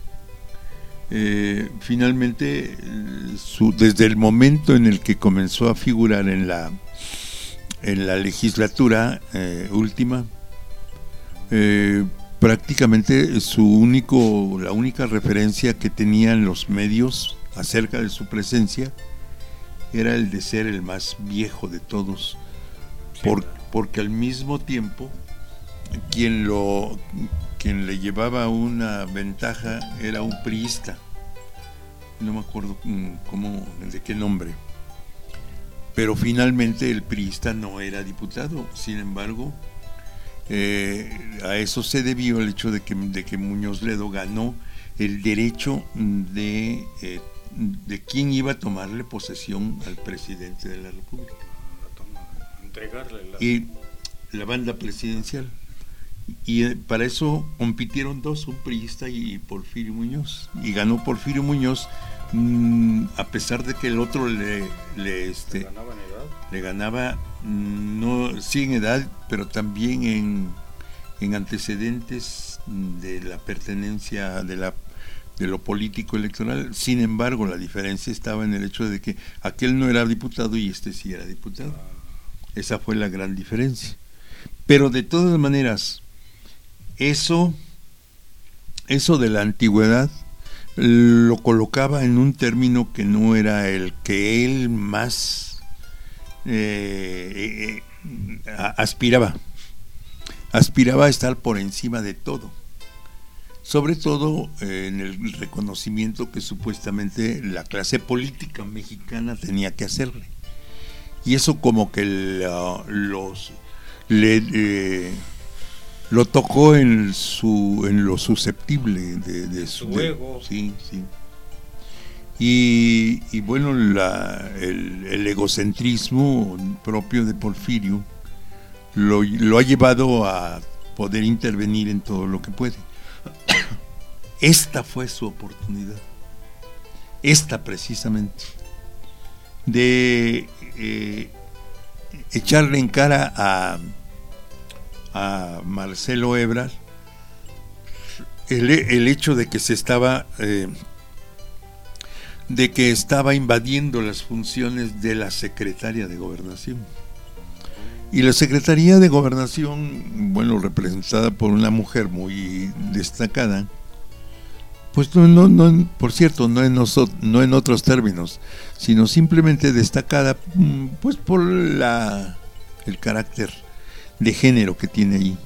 Eh, finalmente, su, desde el momento en el que comenzó a figurar en la en la legislatura eh, última, eh, prácticamente su único, la única referencia que tenían los medios acerca de su presencia era el de ser el más viejo de todos, por, porque al mismo tiempo quien lo quien le llevaba una ventaja era un priista, no me acuerdo cómo, de qué nombre, pero finalmente el priista no era diputado. Sin embargo, eh, a eso se debió el hecho de que, de que Muñoz Ledo ganó el derecho de eh, de quién iba a tomarle posesión al presidente de la República, entregarle la... y la banda presidencial. Y eh, para eso compitieron dos, un priista y Porfirio Muñoz, y ganó Porfirio Muñoz, mmm, a pesar de que el otro le le este ¿Ganaba en edad? le ganaba, mmm, no sí en edad, pero también en en antecedentes de la pertenencia de la de lo político electoral. Sin embargo, la diferencia estaba en el hecho de que aquel no era diputado y este sí era diputado. Esa fue la gran diferencia. Pero de todas maneras, eso eso de la antigüedad lo colocaba en un término que no era el que él más eh, eh, aspiraba. Aspiraba a estar por encima de todo. Sobre todo eh, en el reconocimiento que supuestamente la clase política mexicana tenía que hacerle. Y eso como que la, los le, eh, lo tocó en su en lo susceptible de, de su, su ego. De, sí, sí. Y, y bueno, la, el, el egocentrismo propio de Porfirio lo, lo ha llevado a poder intervenir en todo lo que puede. Esta fue su oportunidad, esta precisamente, de eh, echarle en cara a, a Marcelo Ebrard el, el hecho de que se estaba eh, de que estaba invadiendo las funciones de la Secretaría de Gobernación. Y la Secretaría de Gobernación, bueno, representada por una mujer muy destacada, pues no, no, no por cierto, no en, noso, no en otros términos, sino simplemente destacada, pues por la el carácter de género que tiene ahí.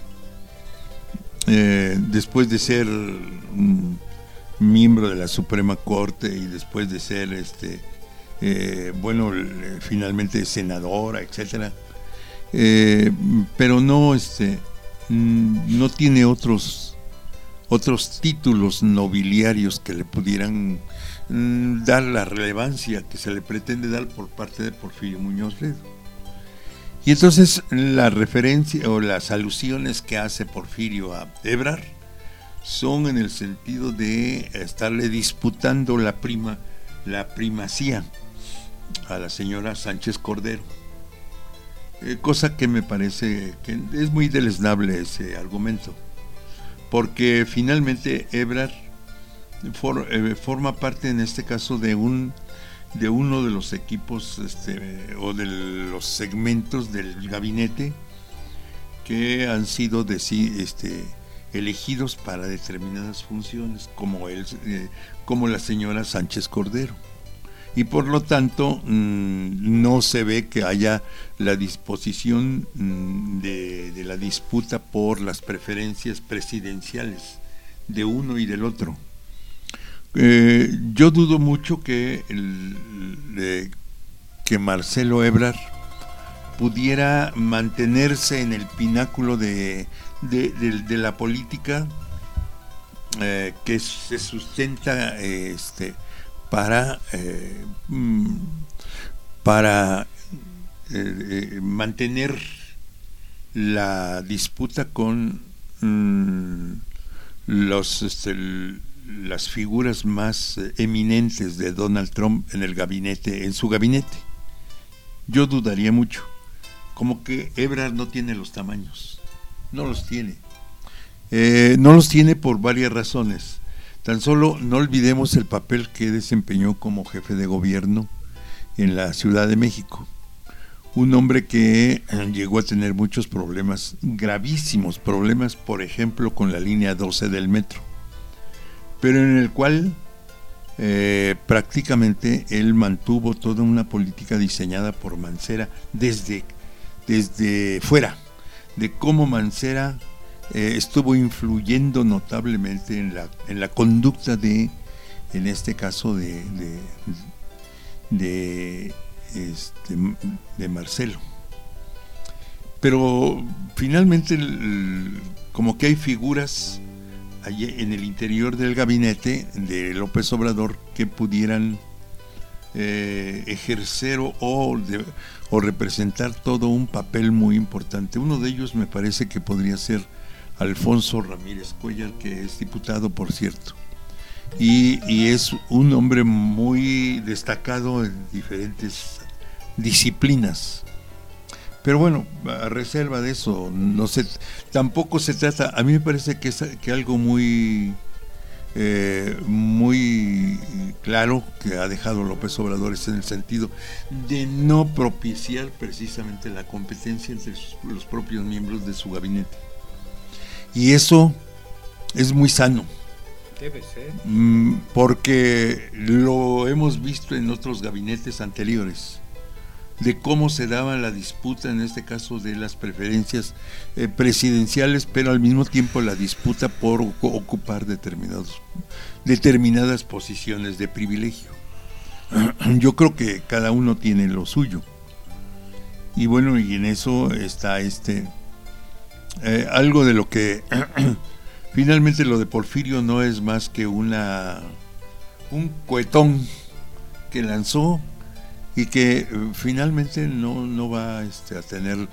Eh, después de ser um, miembro de la Suprema Corte y después de ser, este, eh, bueno, finalmente senadora, etcétera. Eh, pero no este no tiene otros otros títulos nobiliarios que le pudieran mm, dar la relevancia que se le pretende dar por parte de Porfirio Muñoz Ledo. Y entonces la referencia o las alusiones que hace Porfirio a Ebrard son en el sentido de estarle disputando la prima la primacía a la señora Sánchez Cordero. Eh, cosa que me parece que es muy deleznable ese argumento, porque finalmente Ebrard for, eh, forma parte en este caso de un de uno de los equipos este, o de los segmentos del gabinete que han sido de, este, elegidos para determinadas funciones, como él, eh, como la señora Sánchez Cordero. Y por lo tanto mmm, no se ve que haya la disposición mmm, de, de la disputa por las preferencias presidenciales de uno y del otro. Eh, yo dudo mucho que, el, de, que Marcelo Ebrard pudiera mantenerse en el pináculo de, de, de, de la política eh, que se sustenta eh, este para eh, para eh, eh, mantener la disputa con mm, los este, las figuras más eminentes de Donald Trump en el gabinete, en su gabinete. Yo dudaría mucho, como que Ebrard no tiene los tamaños, no los tiene, eh, no los tiene por varias razones. Tan solo no olvidemos el papel que desempeñó como jefe de gobierno en la Ciudad de México. Un hombre que llegó a tener muchos problemas, gravísimos problemas, por ejemplo, con la línea doce del metro, pero en el cual eh, prácticamente él mantuvo toda una política diseñada por Mancera desde, desde fuera, de cómo Mancera Eh, estuvo influyendo notablemente en la en la conducta de, en este caso de de, de, este, de Marcelo. Pero finalmente el, como que hay figuras allí en el interior del gabinete de López Obrador que pudieran eh, ejercer o, o, de, o representar todo un papel muy importante. Uno de ellos me parece que podría ser Alfonso Ramírez Cuellar, que es diputado, por cierto, y, y es un hombre muy destacado en diferentes disciplinas. Pero bueno, a reserva de eso, no sé, tampoco se trata, a mí me parece que es que algo muy eh, muy claro que ha dejado López Obrador es en el sentido de no propiciar precisamente la competencia entre sus, los propios miembros de su gabinete. Y eso es muy sano. Debe ser. Porque lo hemos visto en otros gabinetes anteriores, de cómo se daba la disputa, en este caso de las preferencias eh, presidenciales, pero al mismo tiempo la disputa por ocupar determinados, determinadas posiciones de privilegio. Yo creo que cada uno tiene lo suyo. Y bueno, y en eso está este... Eh, algo de lo que finalmente lo de Porfirio no es más que una un cohetón que lanzó y que eh, finalmente no, no va este, a tener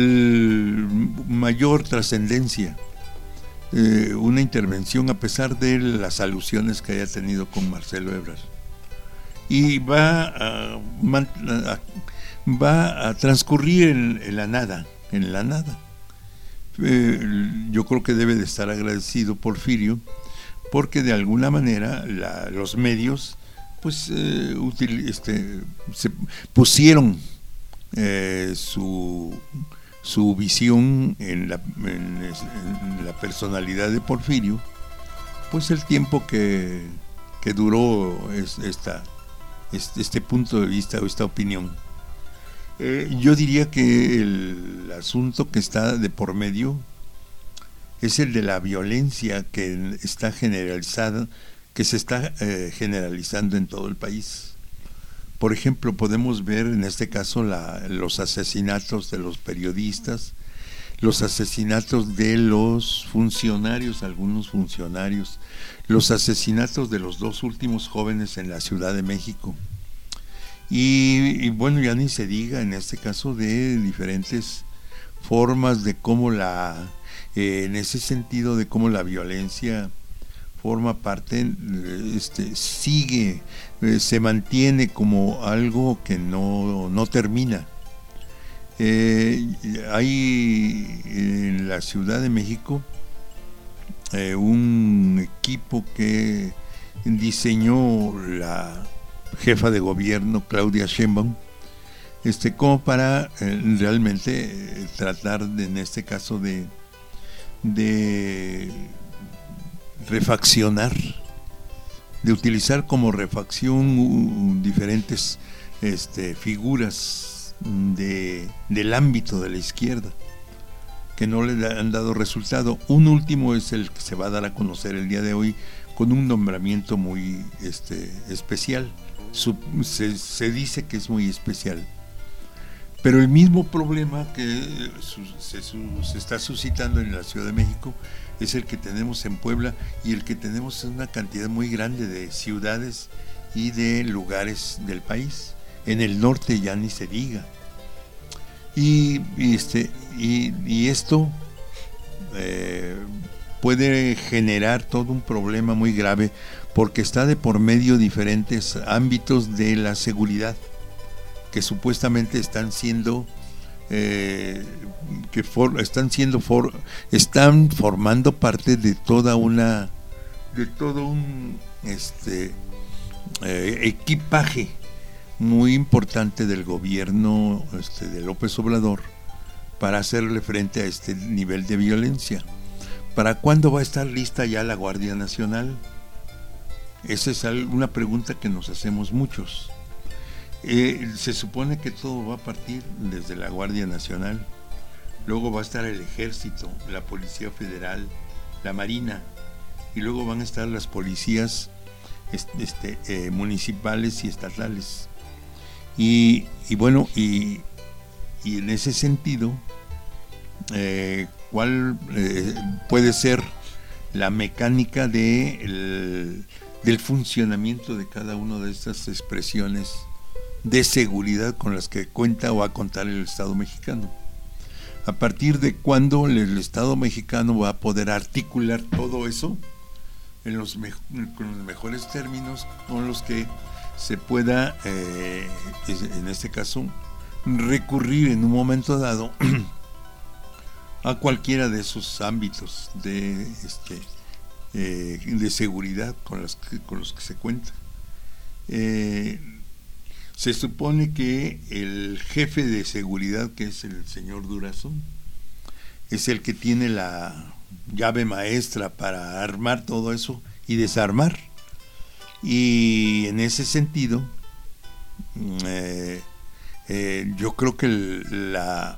mayor trascendencia, eh, una intervención a pesar de las alusiones que haya tenido con Marcelo Ebrard, y va a, a, va a transcurrir en, en la nada, en la nada. Eh, yo creo que debe de estar agradecido Porfirio porque de alguna manera la, los medios pues eh, util, este, se pusieron eh, su, su visión en la, en, en la personalidad de Porfirio, pues el tiempo que, que duró es, esta, este, este punto de vista o esta opinión. Eh, yo diría que el asunto que está de por medio es el de la violencia que está generalizada, que se está eh, generalizando en todo el país. Por ejemplo, podemos ver en este caso la, los asesinatos de los periodistas, los asesinatos de los funcionarios, algunos funcionarios, los asesinatos de los dos últimos jóvenes en la Ciudad de México. Y, y bueno, ya ni se diga en este caso de diferentes formas de cómo la, eh, en ese sentido de cómo la violencia forma parte, este, sigue, eh, se mantiene como algo que no, no termina. Eh, hay en la Ciudad de México eh, un equipo que diseñó la jefa de gobierno Claudia Sheinbaum, este, como para eh, realmente eh, tratar de, en este caso de, de refaccionar, de utilizar como refacción uh, diferentes este, figuras de, del ámbito de la izquierda que no le han dado resultado. Un último es el que se va a dar a conocer el día de hoy con un nombramiento muy este, especial. Su, se, se dice que es muy especial, pero el mismo problema que su, se, su, se está suscitando en la Ciudad de México es el que tenemos en Puebla y el que tenemos en una cantidad muy grande de ciudades y de lugares del país. En el norte ya ni se diga. Y, y, este, y, y esto eh, puede generar todo un problema muy grave porque está de por medio diferentes ámbitos de la seguridad que supuestamente están siendo eh, que for, están siendo for, están formando parte de toda una de todo un este eh, equipaje muy importante del gobierno este, de López Obrador para hacerle frente a este nivel de violencia. ¿Para cuándo va a estar lista ya la Guardia Nacional? Esa es una pregunta que nos hacemos muchos. Eh, se supone que todo va a partir desde la Guardia Nacional, luego va a estar el Ejército, la Policía Federal, la Marina, y luego van a estar las policías este, eh, municipales y estatales. Y, y bueno, y, y en ese sentido, eh, ¿cuál eh, puede ser la mecánica de el, del funcionamiento de cada una de estas expresiones de seguridad con las que cuenta o va a contar el Estado mexicano? ¿A partir de cuándo el Estado mexicano va a poder articular todo eso en los, me, con los mejores términos con los que se pueda, eh, en este caso, recurrir en un momento dado a cualquiera de esos ámbitos de, este, eh, de seguridad con los que, con los que se cuenta? Eh, se supone que el jefe de seguridad, que es el señor Durazo, es el que tiene la llave maestra para armar todo eso y desarmar. Y en ese sentido, eh, eh, yo creo que el, la,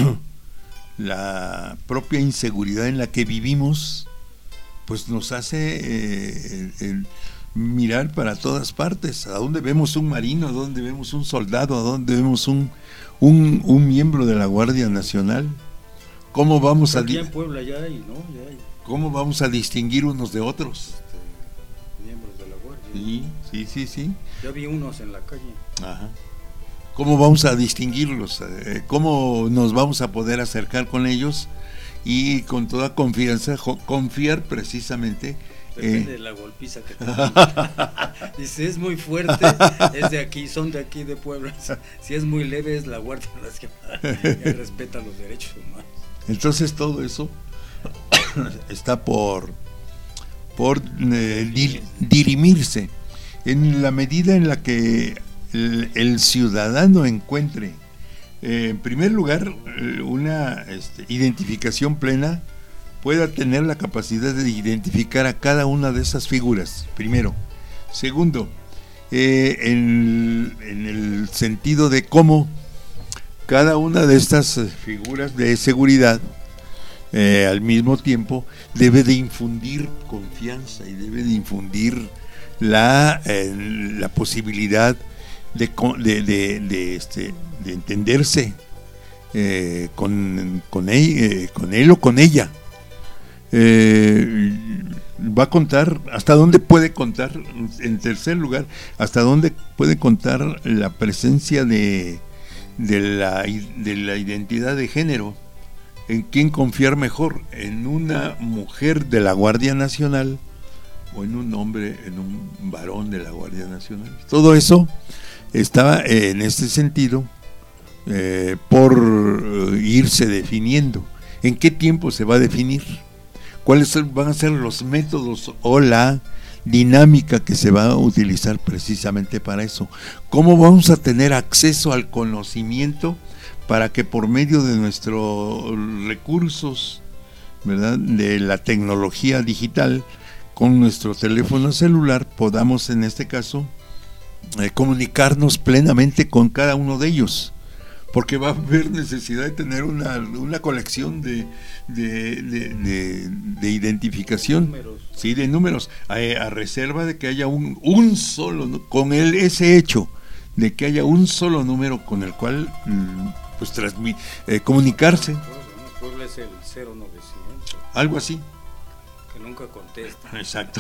la propia inseguridad en la que vivimos, pues nos hace eh, el mirar para todas partes. ¿A dónde vemos un marino? ¿A dónde vemos un soldado? ¿A dónde vemos un, un, un miembro de la Guardia Nacional? ¿Cómo vamos a Aquí en Puebla ya hay, ¿no? Ya hay. ¿Cómo vamos a distinguir unos de otros? Miembros de la Guardia. Sí, sí, sí, sí. Ya vi unos en la calle. Ajá. ¿Cómo vamos a distinguirlos? ¿Cómo nos vamos a poder acercar con ellos? Y con toda confianza, confiar precisamente. Depende eh. de la golpiza que te dice, es muy fuerte, es de aquí, son de aquí de Puebla. Si es muy leve, es la Guardia Nacional, que respeta los derechos humanos. Entonces todo eso está por por eh, dir, dirimirse en la medida en la que el, el ciudadano encuentre, eh, en primer lugar, una este, identificación plena, pueda tener la capacidad de identificar a cada una de esas figuras, primero. Segundo, eh, en, en el sentido de cómo cada una de estas figuras de seguridad eh, al mismo tiempo debe de infundir confianza y debe de infundir la, eh, la posibilidad de, de, de, de, este, de entenderse eh, con, con, él, eh, con él o con ella. Eh, va a contar hasta dónde puede contar, en tercer lugar, hasta dónde puede contar la presencia de, de, la, de la identidad de género, en quién confiar mejor, en una mujer de la Guardia Nacional o en un hombre, en un varón de la Guardia Nacional. Todo eso estaba eh, en este sentido eh, por eh, irse definiendo. ¿En qué tiempo se va a definir? ¿Cuáles van a ser los métodos o la dinámica que se va a utilizar precisamente para eso? ¿Cómo vamos a tener acceso al conocimiento para que por medio de nuestros recursos, ¿verdad?, de la tecnología digital, con nuestro teléfono celular, podamos en este caso eh, comunicarnos plenamente con cada uno de ellos? Porque va a haber necesidad de tener una, una colección de, de, de, de, de identificación, números. Sí, de números, a, a reserva de que haya un, un solo, con el, ese hecho de que haya un solo número con el cual pues transmit, eh, comunicarse. Puebla es el cero novecientos. Algo así. Que nunca contesta. Exacto.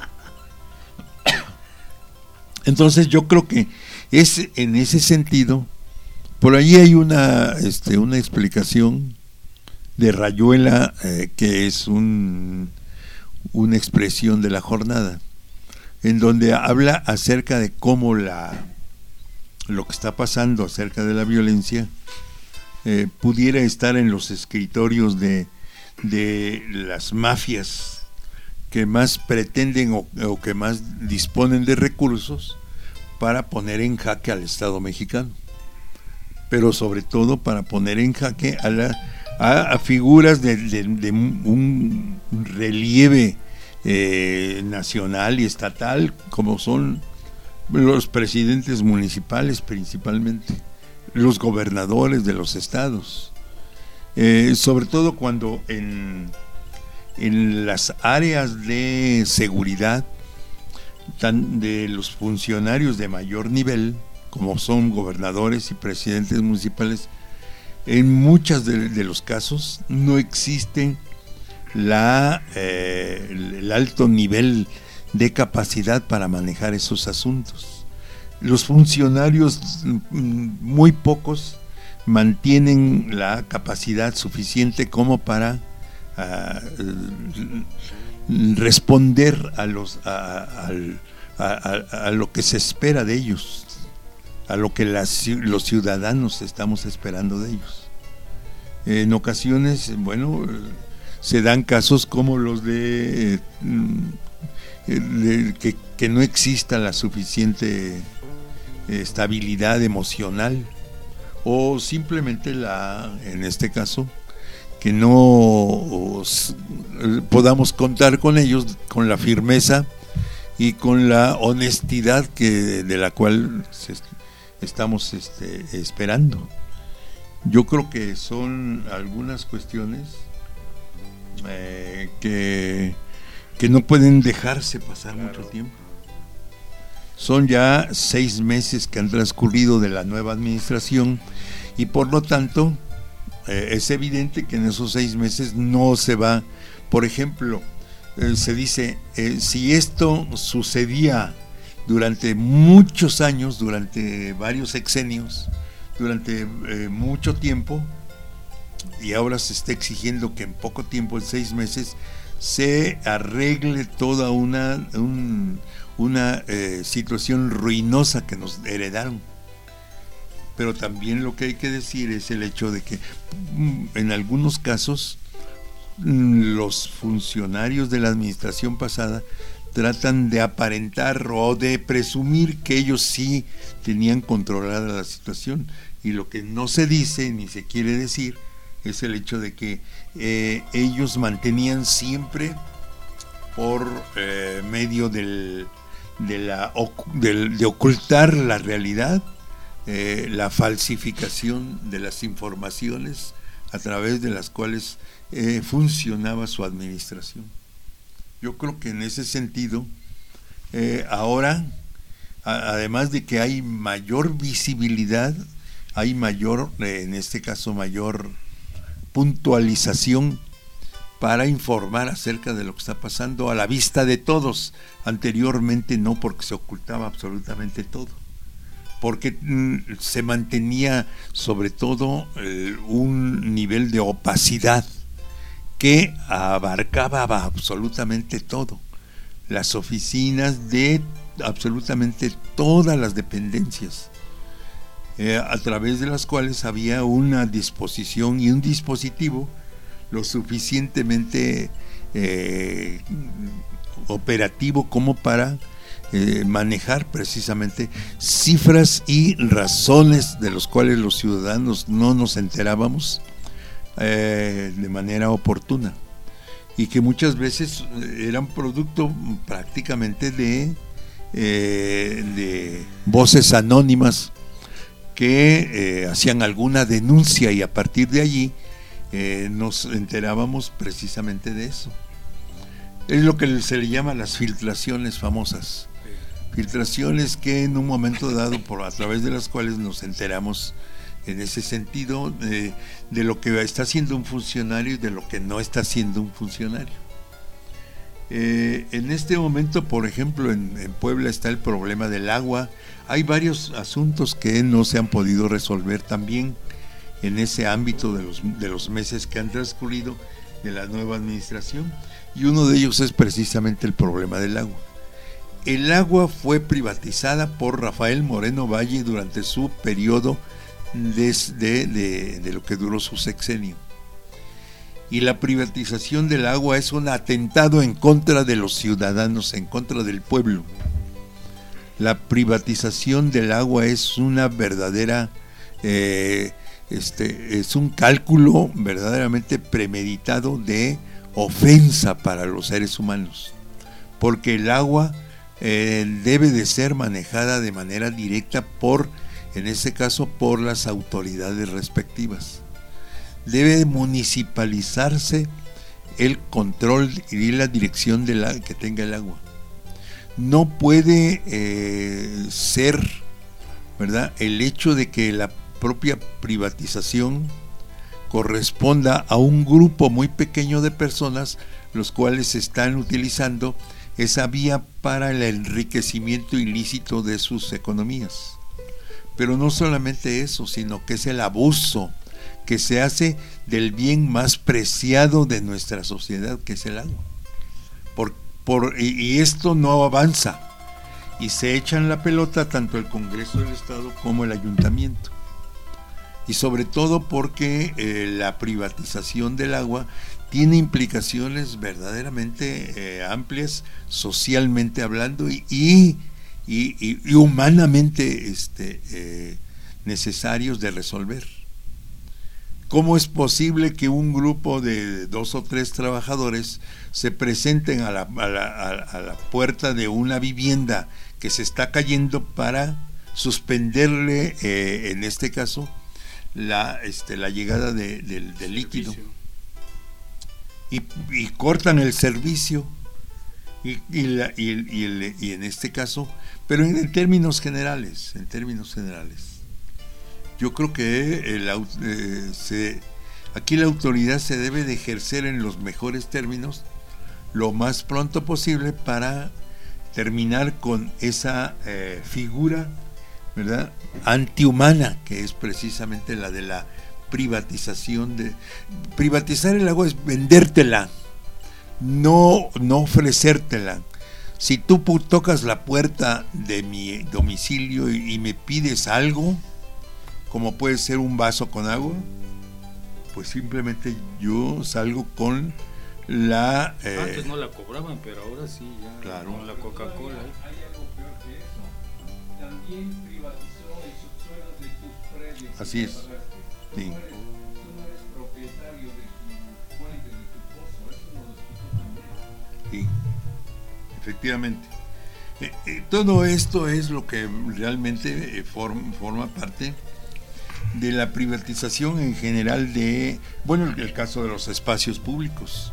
Entonces yo creo que es en ese sentido. Por ahí hay una, este, una explicación de Rayuela, eh, que es un, una expresión de la jornada, en donde habla acerca de cómo la, lo que está pasando acerca de la violencia eh, pudiera estar en los escritorios de, de las mafias que más pretenden o, o que más disponen de recursos para poner en jaque al Estado mexicano, pero sobre todo para poner en jaque a, la, a, a figuras de, de, de un relieve eh, nacional y estatal, como son los presidentes municipales principalmente, los gobernadores de los estados, eh, sobre todo cuando en, en las áreas de seguridad tan de los funcionarios de mayor nivel, como son gobernadores y presidentes municipales, en muchos de, de los casos no existe la, eh, el, el alto nivel de capacidad para manejar esos asuntos. Los funcionarios, muy pocos, mantienen la capacidad suficiente como para uh, responder a, los, a, a, a, a lo que se espera de ellos, a lo que las, los ciudadanos estamos esperando de ellos. En ocasiones, bueno, se dan casos como los de, de que, que no exista la suficiente estabilidad emocional, o simplemente la, en este caso, que no podamos contar con ellos con la firmeza y con la honestidad que de la cual se, estamos este, esperando. Yo creo que son algunas cuestiones eh, que, que no pueden dejarse pasar claro. mucho tiempo. Son ya seis meses que han transcurrido de la nueva administración y por lo tanto eh, es evidente que en esos seis meses no se va, por ejemplo, eh, se dice, eh, si esto sucedía durante muchos años, durante varios sexenios, durante eh, mucho tiempo, y ahora se está exigiendo que en poco tiempo, en seis meses, se arregle toda una, un, una eh, situación ruinosa que nos heredaron. Pero también lo que hay que decir es el hecho de que en algunos casos los funcionarios de la administración pasada tratan de aparentar o de presumir que ellos sí tenían controlada la situación, y lo que no se dice ni se quiere decir es el hecho de que eh, ellos mantenían siempre por eh, medio del, de, la, del, de ocultar la realidad, eh, la falsificación de las informaciones a través de las cuales eh, funcionaba su administración. Yo creo que en ese sentido, eh, ahora, a, además de que hay mayor visibilidad, hay mayor, eh, en este caso, mayor puntualización para informar acerca de lo que está pasando a la vista de todos. Anteriormente no, porque se ocultaba absolutamente todo, porque mm, se mantenía sobre todo eh, un nivel de opacidad que abarcaba absolutamente todo, las oficinas de absolutamente todas las dependencias, eh, a través de las cuales había una disposición y un dispositivo lo suficientemente eh, operativo como para eh, manejar precisamente cifras y razones de los cuales los ciudadanos no nos enterábamos Eh, de manera oportuna, y que muchas veces eran producto prácticamente de, eh, de voces anónimas que eh, hacían alguna denuncia, y a partir de allí eh, nos enterábamos precisamente de eso. Es lo que se le llama las filtraciones famosas, filtraciones que en un momento dado, por a través de las cuales nos enteramos en ese sentido eh, de lo que está haciendo un funcionario y de lo que no está haciendo un funcionario. Eh, en este momento, por ejemplo, en, en Puebla está el problema del agua. Hay varios asuntos que no se han podido resolver también en ese ámbito de los, de los meses que han transcurrido de la nueva administración, y uno de ellos es precisamente el problema del agua. El agua fue privatizada por Rafael Moreno Valle durante su periodo desde de, de lo que duró su sexenio, y la privatización del agua es un atentado en contra de los ciudadanos, en contra del pueblo. La privatización del agua es una verdadera eh, este, es un cálculo verdaderamente premeditado de ofensa para los seres humanos, porque el agua eh, debe de ser manejada de manera directa por, en este caso, por las autoridades respectivas. Debe municipalizarse el control y la dirección de la, que tenga el agua. No puede eh, ser, ¿verdad?, el hecho de que la propia privatización corresponda a un grupo muy pequeño de personas, los cuales están utilizando esa vía para el enriquecimiento ilícito de sus economías. Pero no solamente eso, sino que es el abuso que se hace del bien más preciado de nuestra sociedad, que es el agua. Por, por, y, y esto no avanza, y se echan la pelota tanto el Congreso del Estado como el Ayuntamiento. Y sobre todo porque eh, la privatización del agua tiene implicaciones verdaderamente eh, amplias, socialmente hablando, y, y, y, y humanamente este, eh, necesarios de resolver. ¿Cómo es posible que un grupo de dos o tres trabajadores se presenten a la, a la, a la puerta de una vivienda que se está cayendo para suspenderle, eh, en este caso, la, este, la llegada de, de, de líquido? Y, y cortan el servicio, y, y, la, y, el, y, el, y en este caso, pero en, en términos generales, en términos generales. Yo creo que el, eh, se, aquí la autoridad se debe de ejercer en los mejores términos lo más pronto posible para terminar con esa eh, figura, ¿verdad?, antihumana, que es precisamente la de la privatización. De privatizar el agua es vendértela, no, no ofrecértela. Si tú tocas la puerta de mi domicilio y, y me pides algo, como puede ser un vaso con agua, pues simplemente yo salgo con la... Eh, Antes no la cobraban, pero ahora sí, ya claro. Con la Coca-Cola. Hay algo peor que eso. También privatizó el subsuelo de tus predios. Así es. Sí. Tú no eres, tú no eres propietario de tu fuente, de tu pozo. Eso no lo quitó también. Sí, efectivamente. Eh, eh, todo esto es lo que realmente eh, form, forma parte de la privatización en general de, bueno, el, el caso de los espacios públicos,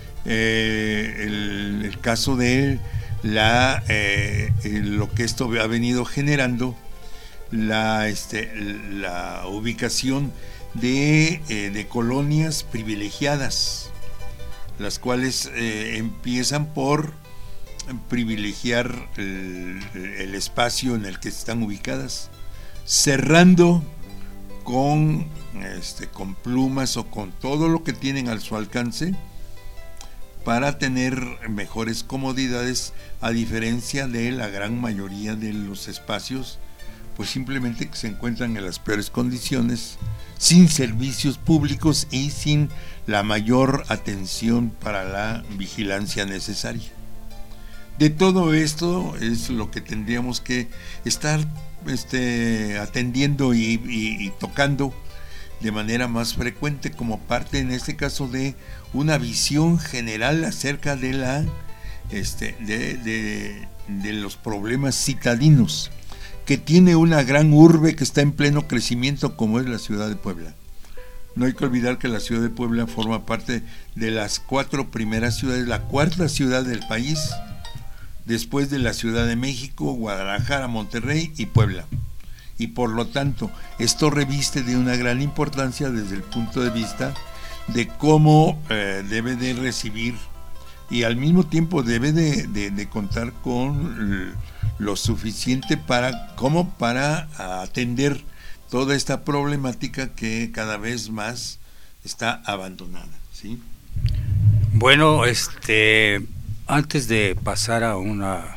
eh, el, el caso de la eh, lo que esto ha venido generando, la, este, la ubicación de, eh, de colonias privilegiadas, las cuales eh, empiezan por privilegiar el, el espacio en el que están ubicadas, cerrando con, este, con plumas o con todo lo que tienen a su alcance para tener mejores comodidades, a diferencia de la gran mayoría de los espacios, pues simplemente que se encuentran en las peores condiciones, sin servicios públicos y sin la mayor atención para la vigilancia necesaria. De todo esto es lo que tendríamos que estar este, atendiendo y, y, y tocando de manera más frecuente, como parte en este caso de una visión general acerca de la este, de, de, de los problemas citadinos que tiene una gran urbe que está en pleno crecimiento, como es la ciudad de Puebla. No hay que olvidar que la ciudad de Puebla forma parte de las cuatro primeras ciudades, la cuarta ciudad del país, después de la Ciudad de México, Guadalajara, Monterrey y Puebla. Y por lo tanto, esto reviste de una gran importancia desde el punto de vista de cómo eh, debe de recibir y al mismo tiempo debe de, de, de contar con lo suficiente para, como para atender toda esta problemática que cada vez más está abandonada, ¿sí? Bueno, este... antes de pasar a una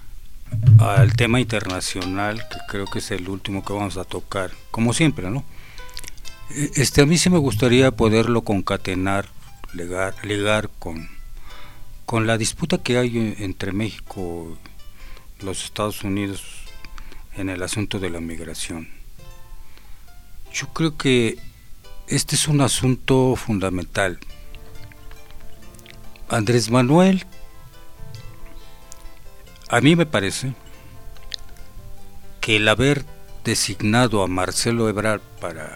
al tema internacional, que creo que es el último que vamos a tocar, como siempre, ¿no? Este, a mí sí me gustaría poderlo concatenar, ligar, ligar con, con la disputa que hay entre México y los Estados Unidos en el asunto de la migración. Yo creo que este es un asunto fundamental. Andrés Manuel, a mí me parece que el haber designado a Marcelo Ebrard para,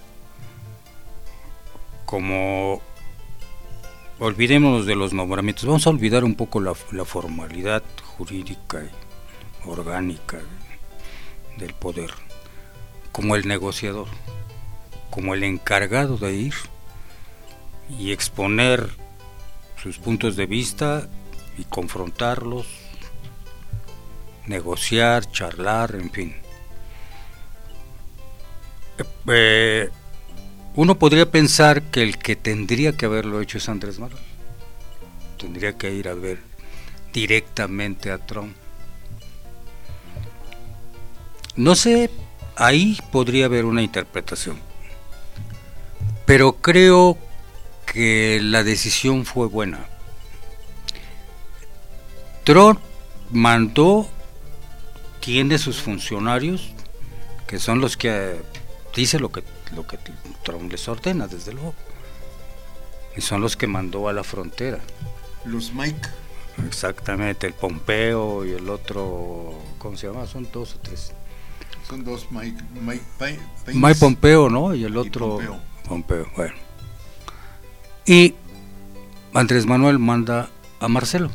como, olvidémonos de los nombramientos, vamos a olvidar un poco la, la formalidad jurídica y orgánica del poder, como el negociador, como el encargado de ir y exponer sus puntos de vista y confrontarlos, negociar, charlar, en fin. Eh, uno podría pensar que el que tendría que haberlo hecho es Andrés Manuel. Tendría que ir a ver directamente a Trump. No sé, ahí podría haber una interpretación. Pero creo que la decisión fue buena. Trump mandó, tiene sus funcionarios, que son los que eh, dice lo que lo que Trump les ordena, desde luego, y son los que mandó a la frontera. Los Mike. Exactamente, el Pompeo y el otro, ¿cómo se llama? Son dos o tres. Son dos Mike, Mike, Mike, Mike Pompeo, ¿no? Y el otro y Pompeo. Pompeo, bueno. Y Andrés Manuel manda a Marcelo.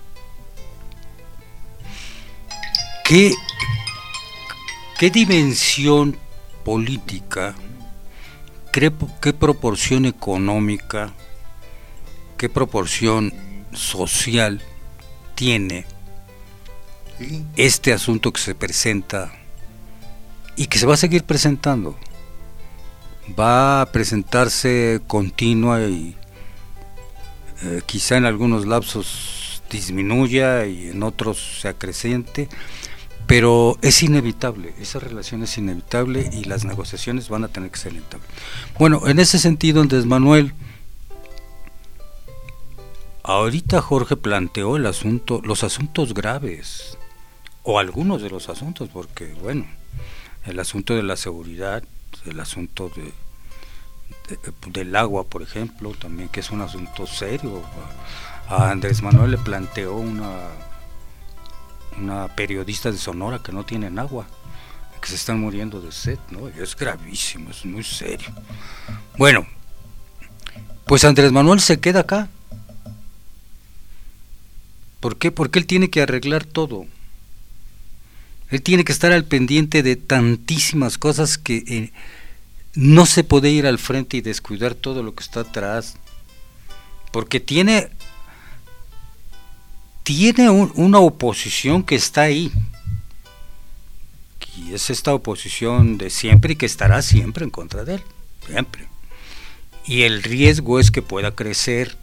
¿Qué, qué dimensión política, qué, qué proporción económica, qué proporción social tiene ¿Sí? este asunto que se presenta y que se va a seguir presentando? Va a presentarse continua y eh, quizá en algunos lapsos disminuya y en otros se acreciente, pero es inevitable, esa relación es inevitable y las negociaciones van a tener que ser inevitables. Bueno, en ese sentido, Andrés Manuel ahorita Jorge planteó el asunto, los asuntos graves, o algunos de los asuntos, porque bueno, el asunto de la seguridad, el asunto de, de, del agua, por ejemplo, también, que es un asunto serio. A Andrés Manuel le planteó una, una periodista de Sonora que no tienen agua, que se están muriendo de sed, ¿no? Y es gravísimo, es muy serio. Bueno, pues Andrés Manuel se queda acá. ¿Por qué? Porque él tiene que arreglar todo. Él tiene que estar al pendiente de tantísimas cosas que eh, no se puede ir al frente y descuidar todo lo que está atrás, porque tiene tiene un, una oposición que está ahí, y es esta oposición de siempre y que estará siempre en contra de él, siempre, y el riesgo es que pueda crecer.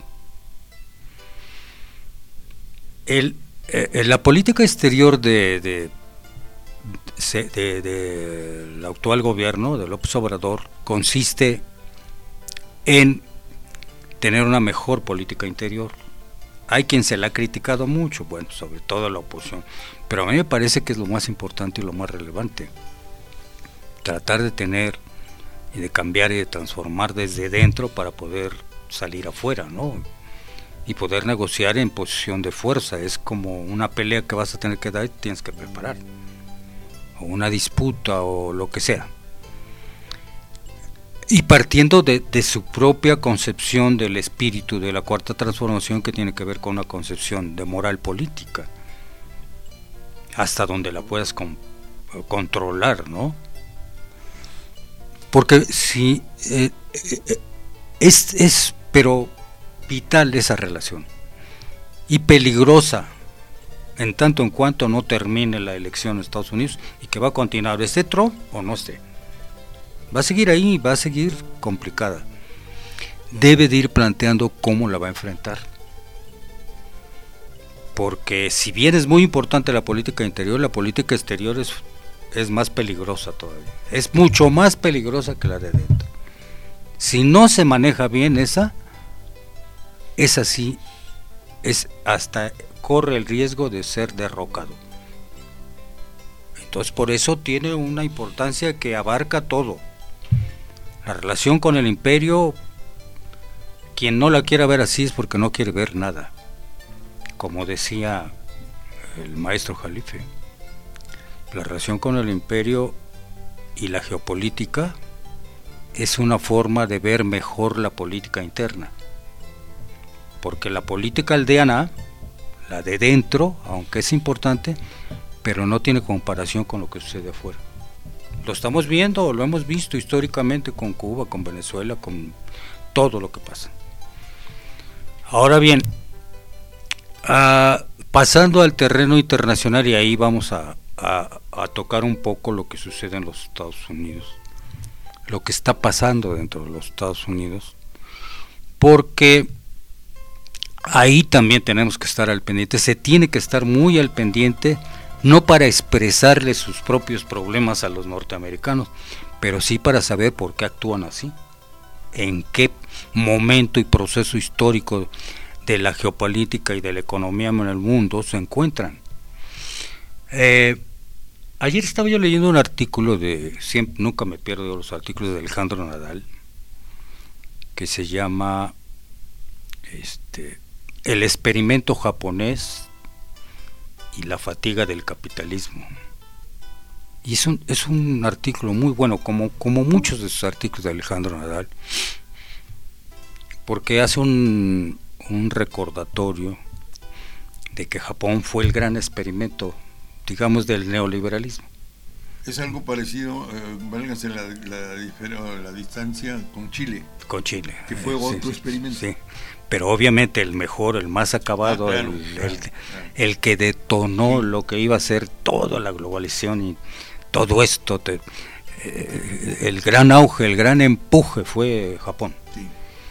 El Eh, la política exterior de, de, de, de, de el actual gobierno de López Obrador consiste en tener una mejor política interior. Hay quien se la ha criticado mucho, bueno, sobre todo la oposición, pero a mí me parece que es lo más importante y lo más relevante, tratar de tener y de cambiar y de transformar desde dentro para poder salir afuera, ¿no? Y poder negociar en posición de fuerza. Es como una pelea que vas a tener que dar y tienes que preparar, o una disputa o lo que sea, y partiendo de, de su propia concepción del espíritu de la cuarta transformación, que tiene que ver con una concepción de moral política, hasta donde la puedas con, controlar, ¿no? Porque si eh, eh, es, es pero vital esa relación, y peligrosa en tanto en cuanto no termine la elección en Estados Unidos, y que va a continuar, esté Trump o no esté, va a seguir ahí, va a seguir complicada. Debe de ir planteando cómo la va a enfrentar, porque si bien es muy importante la política interior, la política exterior es, es más peligrosa todavía, es mucho más peligrosa que la de dentro. Si no se maneja bien esa, es así, es hasta corre el riesgo de ser derrocado. Entonces por eso tiene una importancia que abarca todo. La relación con el imperio, quien no la quiera ver así es porque no quiere ver nada, como decía el maestro Jalife. La relación con el imperio y la geopolítica es una forma de ver mejor la política interna, porque la política aldeana, la de dentro, aunque es importante, pero no tiene comparación con lo que sucede afuera. Lo estamos viendo, lo hemos visto históricamente con Cuba, con Venezuela, con todo lo que pasa. Ahora bien, uh, pasando al terreno internacional, y ahí vamos a, a, a tocar un poco lo que sucede en los Estados Unidos, lo que está pasando dentro de los Estados Unidos, porque ahí también tenemos que estar al pendiente, se tiene que estar muy al pendiente, no para expresarle sus propios problemas a los norteamericanos, pero sí para saber por qué actúan así, en qué momento y proceso histórico de la geopolítica y de la economía en el mundo se encuentran. Eh, ayer estaba yo leyendo un artículo de, siempre, nunca me pierdo los artículos de Alejandro Nadal, que se llama este El experimento japonés y la fatiga del capitalismo. Y es un, es un artículo muy bueno, como, como muchos de sus artículos de Alejandro Nadal, porque hace un, un recordatorio de que Japón fue el gran experimento, digamos, del neoliberalismo. Es algo parecido, eh, válgase la, la, la, la distancia con Chile. Con Chile. Que fue eh, otro sí, experimento. Sí, pero obviamente el mejor, el más acabado, ah, claro, el, claro, el, claro. el que detonó sí. lo que iba a ser toda la globalización y todo esto, te, eh, el gran auge, el gran empuje fue Japón. Sí.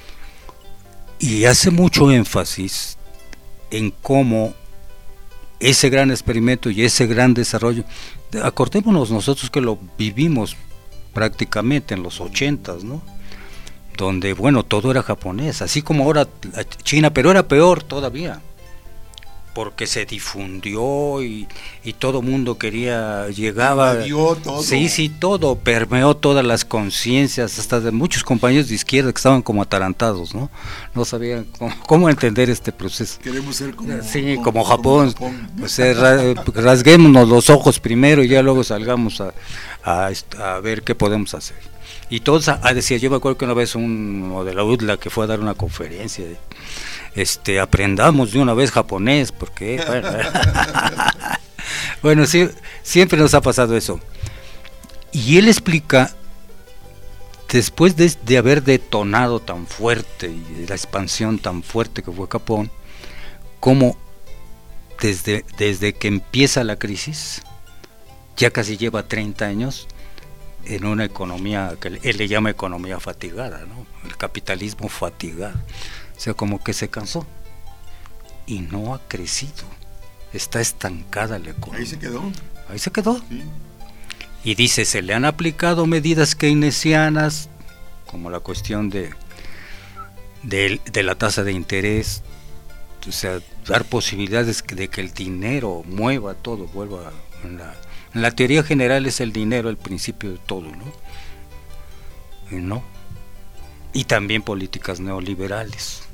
Y hace mucho énfasis en cómo ese gran experimento y ese gran desarrollo, acordémonos nosotros que lo vivimos prácticamente en los ochentas, ¿no? donde, bueno, todo era japonés, así como ahora China, pero era peor todavía, porque se difundió y, y todo mundo quería, llegaba, Invadió todo. sí, sí, todo, permeó todas las conciencias, hasta de muchos compañeros de izquierda que estaban como atarantados, ¿no? No sabían cómo, cómo entender este proceso. Queremos ser como, Sí, como, como Japón, como Japón. o sea, ra- rasguémonos los ojos primero y ya luego salgamos a, a, a ver qué podemos hacer. Y todos, ah, decía, yo me acuerdo que una vez uno de la U D L A que fue a dar una conferencia, este, aprendamos de una vez japonés, porque, bueno, bueno, sí, siempre nos ha pasado eso. Y él explica, después de, de haber detonado tan fuerte y de la expansión tan fuerte que fue Japón, cómo desde, desde que empieza la crisis, ya casi lleva treinta años, en una economía que él le llama economía fatigada, ¿no? El capitalismo fatigado, o sea, como que se cansó y no ha crecido, está estancada la economía. Ahí se quedó. Ahí se quedó. Sí. Y dice, se le han aplicado medidas keynesianas, como la cuestión de, de, de la tasa de interés, o sea, dar posibilidades de que el dinero mueva todo, vuelva en la... En la teoría general es el dinero el principio de todo, ¿no? Y no. Y también políticas neoliberales.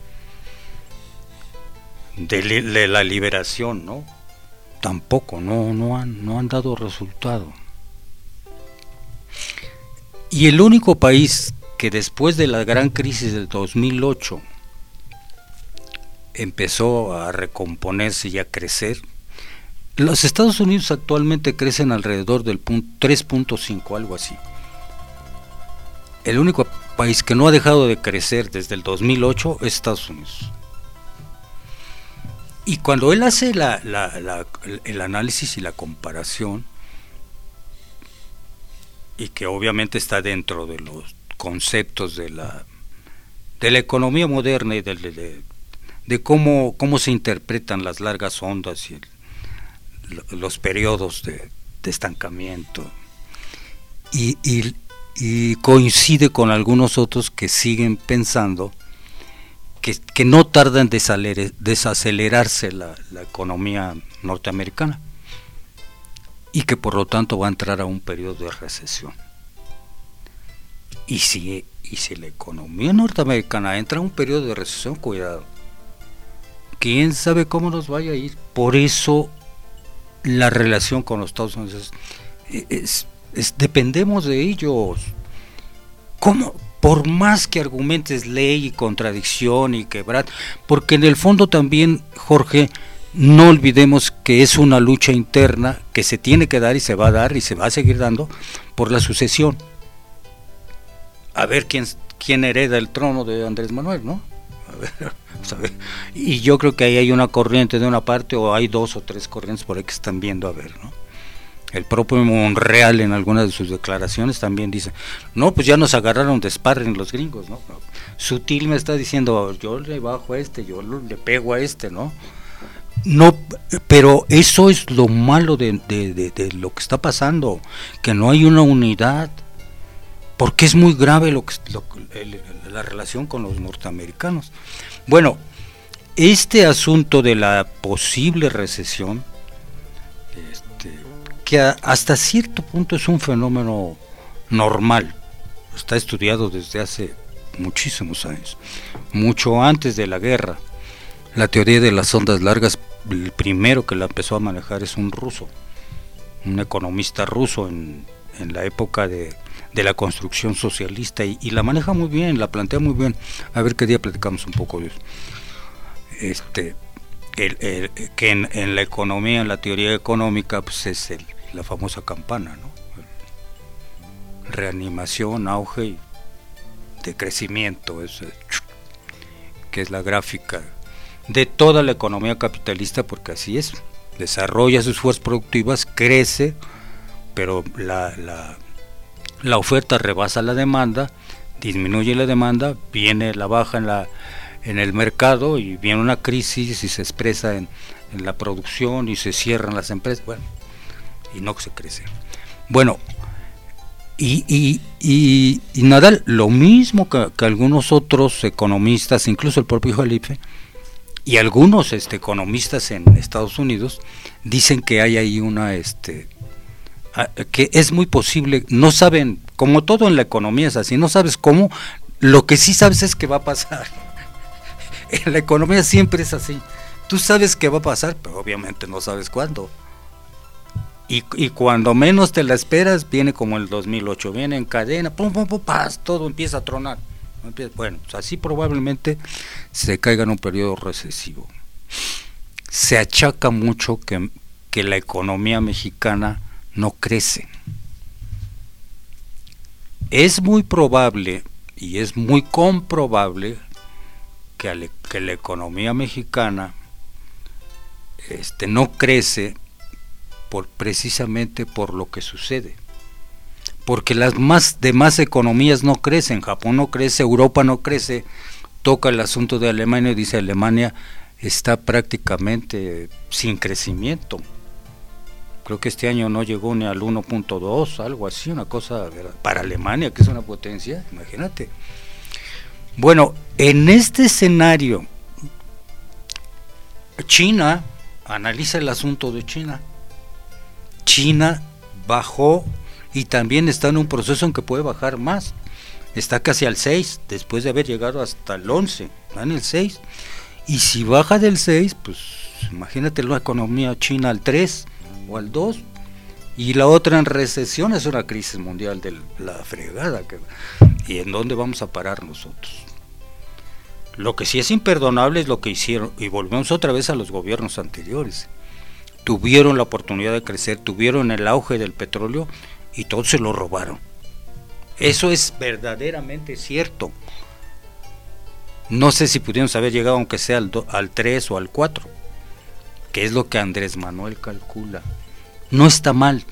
De, li, de la liberación, ¿no? Tampoco, no, no han, no han dado resultado. Y el único país que después de la gran crisis del dos mil ocho empezó a recomponerse y a crecer, los Estados Unidos actualmente crecen alrededor del tres punto cinco, algo así. El único país que no ha dejado de crecer desde el dos mil ocho es Estados Unidos. Y cuando él hace la, la, la, el análisis y la comparación, y que obviamente está dentro de los conceptos de la, de la economía moderna y de, de, de cómo, cómo se interpretan las largas ondas y el, los periodos de, de estancamiento, y, y, y coincide con algunos otros que siguen pensando que, que no tarda en desaceler, desacelerarse la, la economía norteamericana y que por lo tanto va a entrar a un periodo de recesión. Y si, y si la economía norteamericana entra a un periodo de recesión, cuidado, quién sabe cómo nos vaya a ir. Por eso la relación con los Estados Unidos es, es, es dependemos de ellos. ¿Cómo? Por más que argumentes ley y contradicción y quebrar, porque en el fondo también, Jorge, no olvidemos que es una lucha interna que se tiene que dar y se va a dar y se va a seguir dando por la sucesión. A ver quién, quién hereda el trono de Andrés Manuel, ¿no? A ver, a ver. Y yo creo que ahí hay una corriente de una parte, o hay dos o tres corrientes por ahí que están viendo a ver, ¿no? El propio Monreal en algunas de sus declaraciones también dice, no, pues ya nos agarraron de sparring los gringos, ¿no? Sutil me está diciendo, yo le bajo a este, yo le pego a este, ¿no? No, pero eso es lo malo de, de, de, de lo que está pasando, que no hay una unidad, porque es muy grave lo que, lo, el, la relación con los norteamericanos. Bueno, este asunto de la posible recesión, este, que a, hasta cierto punto es un fenómeno normal, está estudiado desde hace muchísimos años, mucho antes de la guerra. La teoría de las ondas largas, el primero que la empezó a manejar es un ruso, un economista ruso en, en la época de, de la construcción socialista, y, y la maneja muy bien, la plantea muy bien. A ver qué día platicamos un poco de eso. Este, el, el, que en, en la economía, en la teoría económica, pues es el, la famosa campana, ¿no? Reanimación, auge y decrecimiento, es, que es la gráfica de toda la economía capitalista, porque así es, desarrolla sus fuerzas productivas, crece, pero la, la, la oferta rebasa la demanda, disminuye la demanda, viene la baja en, la, en el mercado y viene una crisis y se expresa en, en la producción y se cierran las empresas, bueno, y no se crece. Bueno, Y, y, y, y Nadal, lo mismo que, que algunos otros economistas, incluso el propio Jalife, y algunos este, economistas en Estados Unidos, dicen que hay ahí una, este, que es muy posible, no saben, como todo en la economía es así, no sabes cómo, lo que sí sabes es que va a pasar. En la economía siempre es así, tú sabes que va a pasar, pero obviamente no sabes cuándo. Y, y cuando menos te la esperas, viene como el dos mil ocho, viene en cadena, pum, pum, pum, paz, todo empieza a tronar. Bueno, pues así probablemente se caiga en un periodo recesivo. Se achaca mucho que, que la economía mexicana no crece. Es muy probable y es muy comprobable que, ale, que la economía mexicana este, no crece por, precisamente por lo que sucede. Porque las más demás economías no crecen, Japón no crece, Europa no crece, toca el asunto de Alemania y dice Alemania está prácticamente sin crecimiento. Creo que este año no llegó ni al uno punto dos, algo así, una cosa, ¿verdad? Para Alemania, que es una potencia, imagínate. Bueno, en este escenario, China, analiza el asunto de China. China bajó y también está en un proceso en que puede bajar más. Está casi al seis, después de haber llegado hasta el once, está en el seis. Y si baja del seis, pues imagínate la economía china al tres o al dos. Y la otra en recesión es una crisis mundial de la fregada. Que, ¿y en dónde vamos a parar nosotros? Lo que sí es imperdonable es lo que hicieron, y volvemos otra vez a los gobiernos anteriores. Tuvieron la oportunidad de crecer, tuvieron el auge del petróleo y todos se lo robaron. Eso es verdaderamente cierto. No sé si pudieron haber llegado aunque sea al, do, al tres o al cuatro, que es lo que Andrés Manuel calcula. No está mal,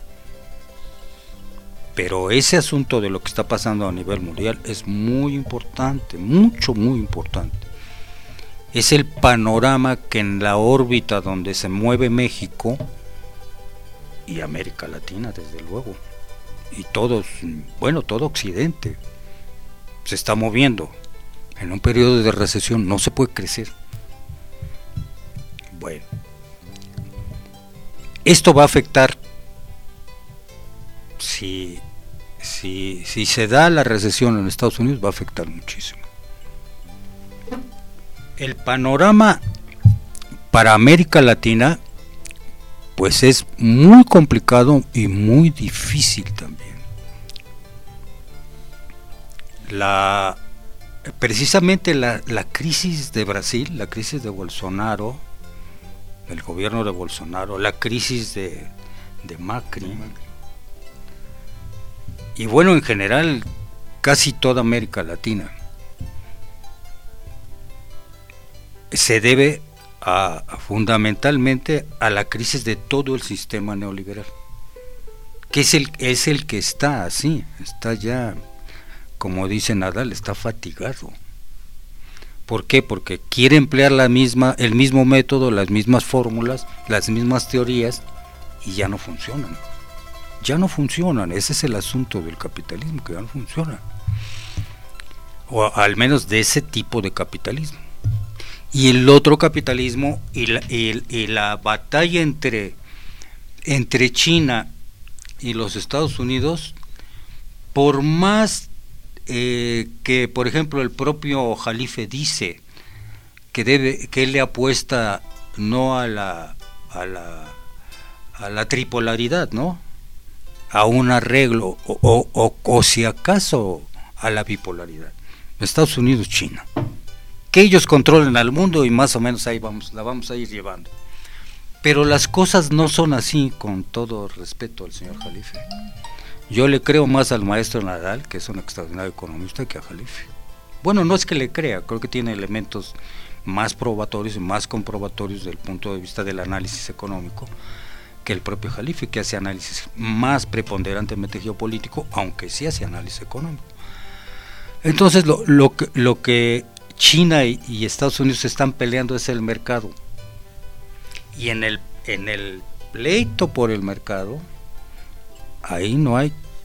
pero ese asunto de lo que está pasando a nivel mundial es muy importante, mucho, muy importante. Es el panorama que en la órbita donde se mueve México y América Latina, desde luego, y todos, bueno, todo Occidente se está moviendo. En un periodo de recesión no se puede crecer. Bueno, esto va a afectar, si, si, si se da la recesión en Estados Unidos, va a afectar muchísimo. El panorama para América Latina pues es muy complicado y muy difícil también. La precisamente la, la crisis de Brasil, la crisis de Bolsonaro, el gobierno de Bolsonaro, la crisis de, de Macri, y bueno, en general casi toda América Latina, se debe a, a fundamentalmente a la crisis de todo el sistema neoliberal, que es el, es el que está así, está ya, como dice Nadal, está fatigado. ¿Por qué? Porque quiere emplear la misma, el mismo método, las mismas fórmulas, las mismas teorías, y ya no funcionan. Ya no funcionan, ese es el asunto del capitalismo, que ya no funciona. O al menos de ese tipo de capitalismo. Y el otro capitalismo y la, y, y la batalla entre, entre China y los Estados Unidos, por más eh, que, por ejemplo, el propio Jalife dice que debe, que él le apuesta no a la, a la, a la tripolaridad, ¿no? A un arreglo o, o, o, o si acaso a la bipolaridad. Estados Unidos, China. Que ellos controlen al mundo y más o menos ahí vamos, la vamos a ir llevando. Pero las cosas no son así, con todo respeto al señor Jalife. Yo le creo más al maestro Nadal, que es un extraordinario economista, que a Jalife. Bueno, no es que le crea, creo que tiene elementos más probatorios y más comprobatorios desde el punto de vista del análisis económico que el propio Jalife, que hace análisis más preponderantemente geopolítico, aunque sí hace análisis económico. Entonces lo, lo, que, lo que China y, y Estados Unidos están peleando es el mercado, y en el, en el pleito por el mercado, ahí no hay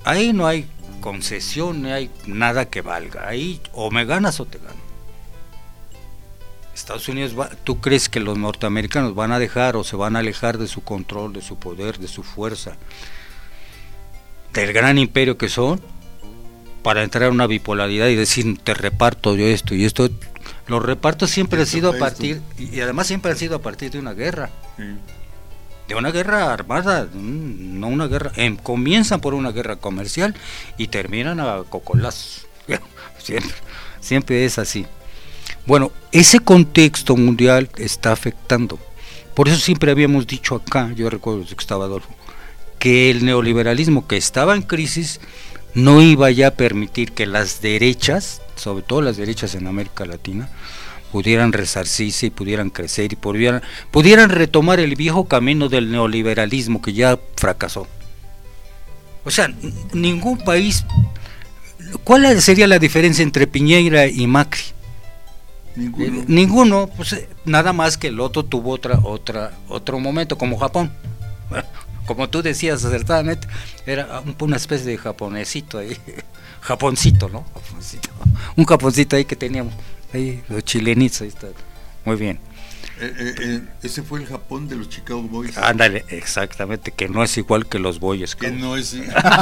Ahí no hay concesión, no hay nada que valga. Ahí o me ganas o te gano. Estados Unidos va, ¿tú crees que los norteamericanos van a dejar o se van a alejar de su control, de su poder, de su fuerza, del gran imperio que son, para entrar a una bipolaridad y decir te reparto yo esto y esto? Los repartos siempre han sido a partir, y además siempre han sido a partir de una guerra, sí. de una guerra armada, no una guerra, eh, comienzan por una guerra comercial y terminan a cocolazos, siempre, siempre es así. Bueno, ese contexto mundial está afectando. Por eso siempre habíamos dicho acá, yo recuerdo que estaba Adolfo, que el neoliberalismo que estaba en crisis no iba ya a permitir que las derechas, sobre todo las derechas en América Latina, pudieran resarcirse y pudieran crecer y pudieran, pudieran retomar el viejo camino del neoliberalismo que ya fracasó. O sea, ningún país... ¿Cuál sería la diferencia entre Piñera y Macri? Ninguno. Eh, ninguno, pues nada más que el otro tuvo otra, otra, otro momento, como Japón. Como tú decías acertadamente, era un, una especie de japonesito ahí, japoncito, ¿no? Japoncito. Un japoncito ahí que teníamos, ahí los chilenitos, ahí está. Muy bien. Eh, eh, eh, ese fue el Japón de los Chicago Boys. Ándale, exactamente, que no es igual que los Boy Scouts. Que no es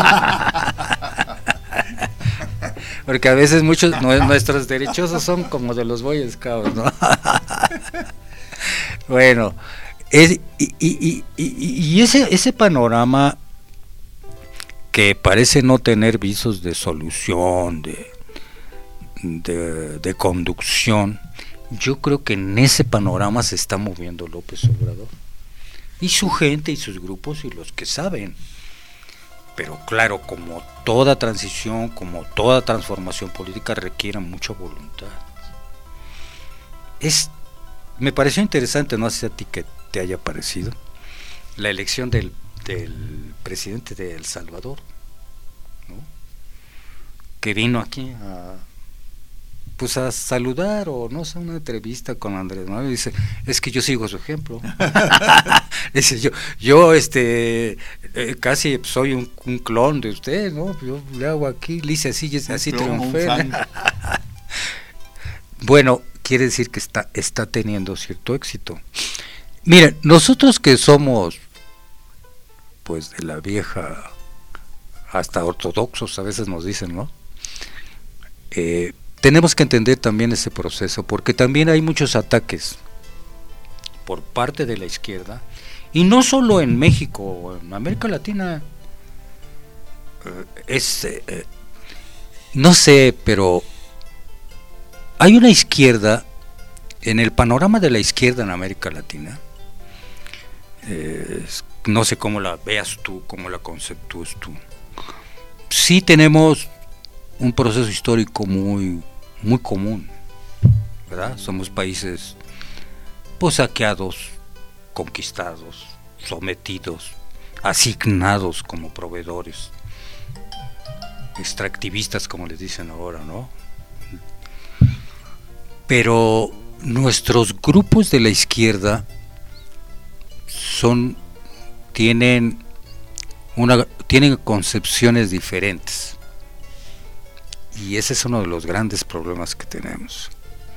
Porque a veces muchos nuestros derechosos son como de los Boy Scouts, ¿no? Bueno, es, y, y, y, y ese, ese panorama que parece no tener visos de solución, de, de, de conducción, yo creo que en ese panorama se está moviendo López Obrador. Y su gente y sus grupos y los que saben. Pero claro, como toda transición, como toda transformación política requiere mucha voluntad. Es, me pareció interesante, no sé a ti que te haya parecido, la elección del, del presidente de El Salvador, ¿no? Que vino aquí a, pues a saludar o no sé, una entrevista con Andrés Manuel, y dice, es que yo sigo su ejemplo. Dice, yo, yo este eh, casi soy un, un clon de usted, ¿no? Yo le hago aquí, le hice así, así triunfé. Bueno, quiere decir que está, está teniendo cierto éxito. Miren, nosotros que somos pues de la vieja, hasta ortodoxos a veces nos dicen, ¿no? Eh, tenemos que entender también ese proceso, porque también hay muchos ataques por parte de la izquierda, y no solo en México, en América Latina, eh, es, eh, no sé, pero hay una izquierda, en el panorama de la izquierda en América Latina, eh, no sé cómo la veas tú, cómo la conceptúes tú, sí tenemos un proceso histórico muy, muy común, ¿verdad? Somos países pues saqueados, conquistados, sometidos, asignados como proveedores, extractivistas como les dicen ahora, ¿no? Pero nuestros grupos de la izquierda son, tienen una, tienen concepciones diferentes, y ese es uno de los grandes problemas que tenemos.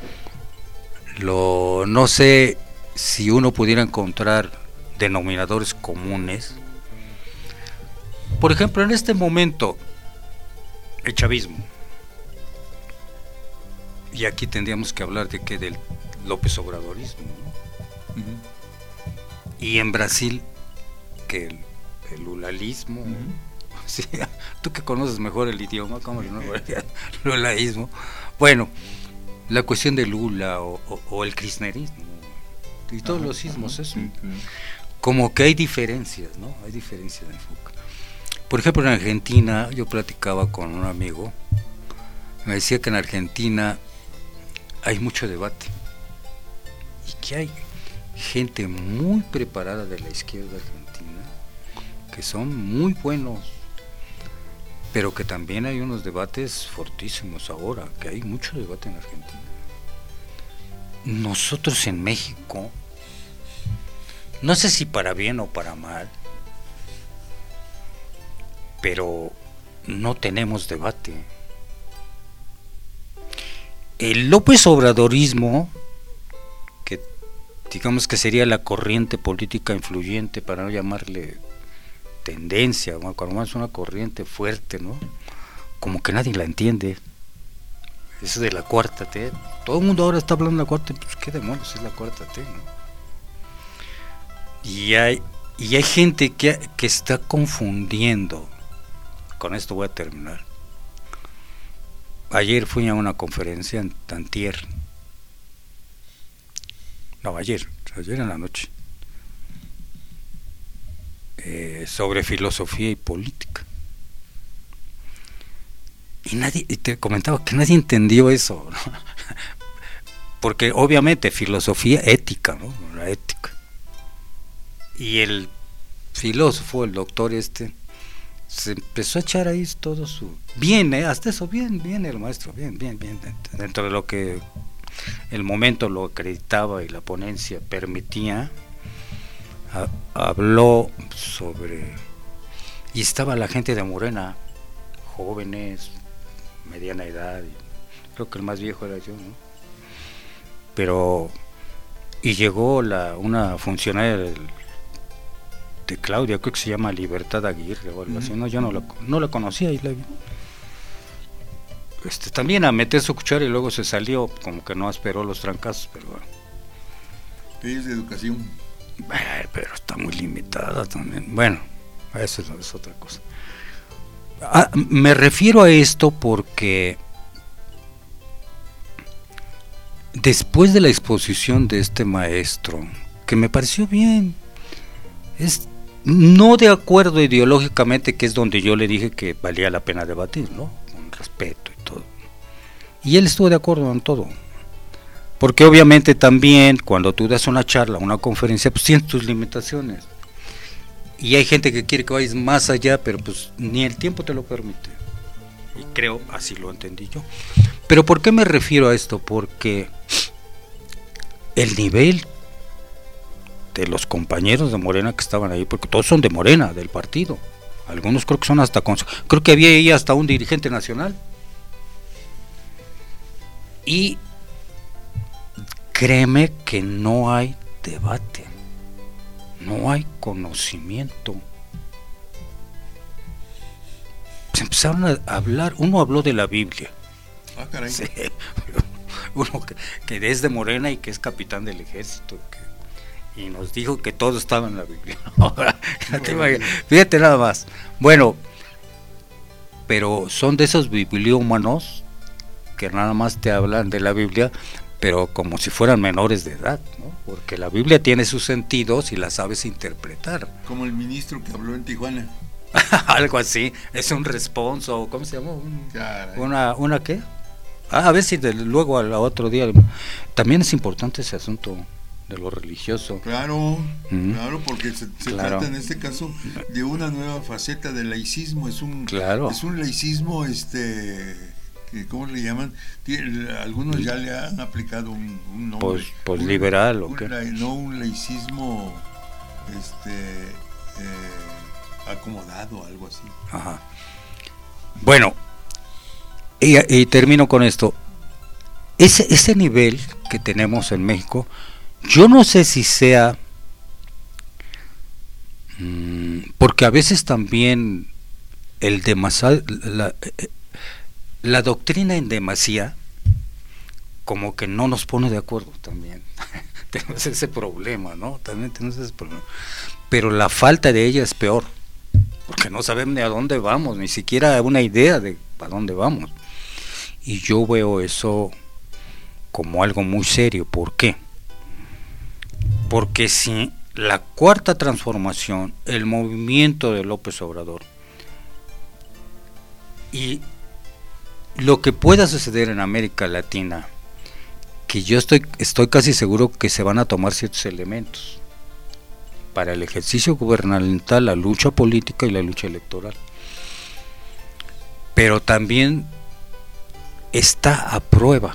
Lo, no sé si uno pudiera encontrar denominadores comunes. Por ejemplo, en este momento, el chavismo, y aquí tendríamos que hablar de que del López Obradorismo, ¿no? Uh-huh. Y en Brasil, que el, el lulalismo, uh-huh. Sí, tú que conoces mejor el idioma, ¿cómo no? Lulaísmo. Bueno, la cuestión de Lula o, o, o el kirchnerismo y todos ajá, los ismos, eso. Sí, sí. Como que hay diferencias, ¿no? Hay diferencias de enfoque. Por ejemplo, en Argentina, yo platicaba con un amigo, me decía que en Argentina hay mucho debate y que hay gente muy preparada de la izquierda argentina que son muy buenos, pero que también hay unos debates fortísimos ahora, que hay mucho debate en Argentina. Nosotros en México, no sé si para bien o para mal, pero no tenemos debate. El López Obradorismo, que digamos que sería la corriente política influyente, para no llamarle tendencia, ¿no? Cuando más es una corriente fuerte, ¿no? Como que nadie la entiende. Eso de la cuarta T, todo el mundo ahora está hablando de la cuarta T, pues qué demonios es la cuarta T, ¿no? Y hay, y hay gente que, que está confundiendo. Con esto voy a terminar. Ayer fui a una conferencia en Tantier. No, ayer, ayer en la noche. Eh, sobre filosofía y política. Y nadie, y te comentaba que nadie entendió eso, ¿no? Porque obviamente filosofía ética, ¿no? La ética. Y el filósofo, el doctor este, se empezó a echar ahí todo su... Bien, ¿eh? Hasta eso, bien, bien el maestro, bien, bien, bien. Dentro de lo que el momento lo acreditaba y la ponencia permitía, a, habló sobre... Y estaba la gente de Morena, jóvenes, mediana edad, y creo que el más viejo era yo, ¿no? Pero... Y llegó la una funcionaria del... de Claudia, creo que se llama Libertad Aguirre o algo así, no, yo no la, no la conocía y la vi. Este, también a meter su cuchara y luego se salió, como que no esperó los trancazos, pero bueno. Es de educación. Eh, pero está muy limitada también. Bueno, eso es, es otra cosa. Ah, me refiero a esto porque después de la exposición de este maestro, que me pareció bien, es no de acuerdo ideológicamente, que es donde yo le dije que valía la pena debatir, ¿no? Con respeto y todo. Y él estuvo de acuerdo en todo. Porque obviamente también cuando tú das una charla, una conferencia, pues tienes tus limitaciones. Y hay gente que quiere que vayas más allá, pero pues ni el tiempo te lo permite. Y creo, así lo entendí yo. Pero ¿por qué me refiero a esto? Porque el nivel de los compañeros de Morena que estaban ahí, porque todos son de Morena, del partido, algunos creo que son hasta con, creo que había ahí hasta un dirigente nacional, y créeme que no hay debate, no hay conocimiento. Se empezaron a hablar, uno habló de la Biblia. Ah, caray. Sí, uno que, que es de Morena y que es capitán del ejército, que y nos dijo que todo estaba en la Biblia. Fíjate nada más. Bueno, pero son de esos bibliómanos que nada más te hablan de la Biblia, pero como si fueran menores de edad, ¿no? Porque la Biblia tiene sus sentidos y la sabes interpretar. Como el ministro que habló en Tijuana. Algo así, es un responso, ¿cómo se llama? Un, una, ¿Una qué? Ah, a ver si de, luego al otro día. También es importante ese asunto de lo religioso. Claro, mm. claro, porque se, se claro. trata en este caso de una nueva faceta del laicismo. Es un, claro. es un laicismo, este, que, ¿cómo le llaman? Tiene, algunos ya le han aplicado un, un nombre. Pues, pues un, liberal, ¿o qué? Un, no, un laicismo, este, eh, acomodado, algo así. Ajá. Bueno, y, y termino con esto. Ese, ese nivel que tenemos en México, yo no sé si sea mmm, porque a veces también el demasía, la, la doctrina en demasía como que no nos pone de acuerdo también. Tenemos ese problema, ¿no? También tenemos ese problema. Pero la falta de ella es peor, porque no sabemos ni a dónde vamos, ni siquiera una idea de para dónde vamos. Y yo veo eso como algo muy serio. ¿Por qué? Porque si la cuarta transformación, el movimiento de López Obrador y lo que pueda suceder en América Latina, que yo estoy, estoy casi seguro que se van a tomar ciertos elementos para el ejercicio gubernamental, la lucha política y la lucha electoral, pero también está a prueba,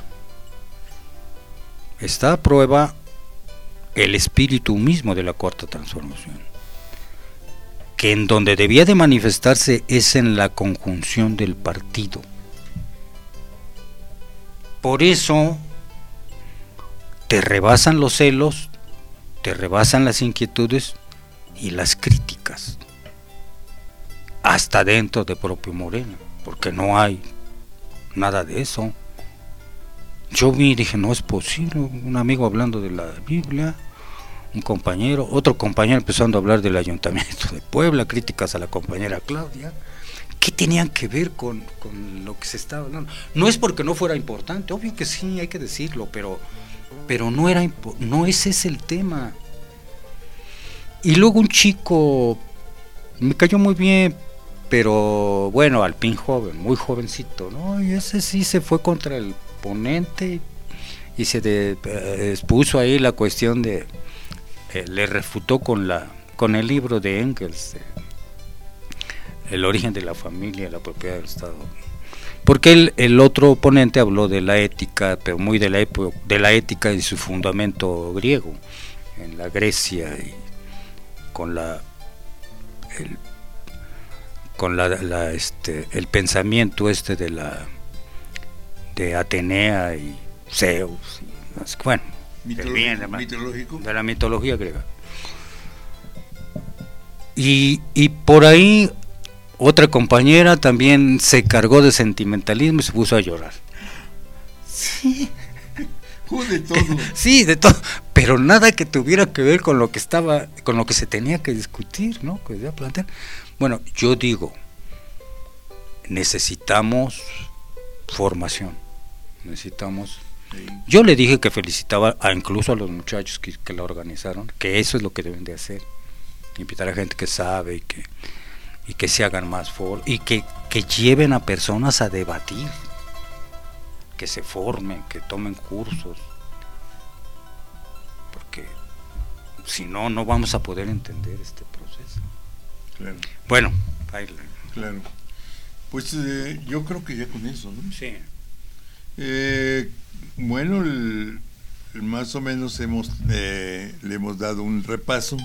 está a prueba el espíritu mismo de la cuarta transformación, que en donde debía de manifestarse es en la conjunción del partido. Por eso te rebasan los celos, te rebasan las inquietudes y las críticas, hasta dentro de propio Morena, porque no hay nada de eso. Yo vi y dije, no es posible, un amigo hablando de la Biblia, un compañero, otro compañero empezando a hablar del Ayuntamiento de Puebla, críticas a la compañera Claudia. ¿Qué tenían que ver con, con lo que se estaba hablando? No es porque no fuera importante, obvio que sí, hay que decirlo, pero, pero no era, no ese es el tema. Y luego un chico, me cayó muy bien, pero bueno, al pin joven, muy jovencito, ¿no? Y ese sí se fue contra el ponente y se de, eh, expuso ahí la cuestión de, eh, le refutó con la con el libro de Engels, eh, El origen de la familia, la propiedad del Estado, porque el, el otro oponente habló de la ética, pero muy de la, de la ética en su fundamento griego, en la Grecia, y con la el, con la, la este el pensamiento este de la de Atenea y Zeus, y, bueno, Mitológico, bien, de, mitológico. de la mitología griega. Y, y por ahí otra compañera también se cargó de sentimentalismo y se puso a llorar. Sí. De todo. Sí, de todo, pero nada que tuviera que ver con lo que estaba, con lo que se tenía que discutir, ¿no? Que debía plantear. Bueno, yo digo, necesitamos formación, necesitamos. Sí. Yo le dije que felicitaba a incluso a los muchachos que, que la organizaron, que eso es lo que deben de hacer, invitar a gente que sabe y que y que se hagan más foros y que, que lleven a personas a debatir, que se formen, que tomen cursos, porque si no, no vamos a poder entender este proceso. Claro. Bueno, ahí. Claro. Pues eh, yo creo que ya con eso, ¿no? Sí. Eh, bueno, el, el más o menos hemos eh, le hemos dado un repaso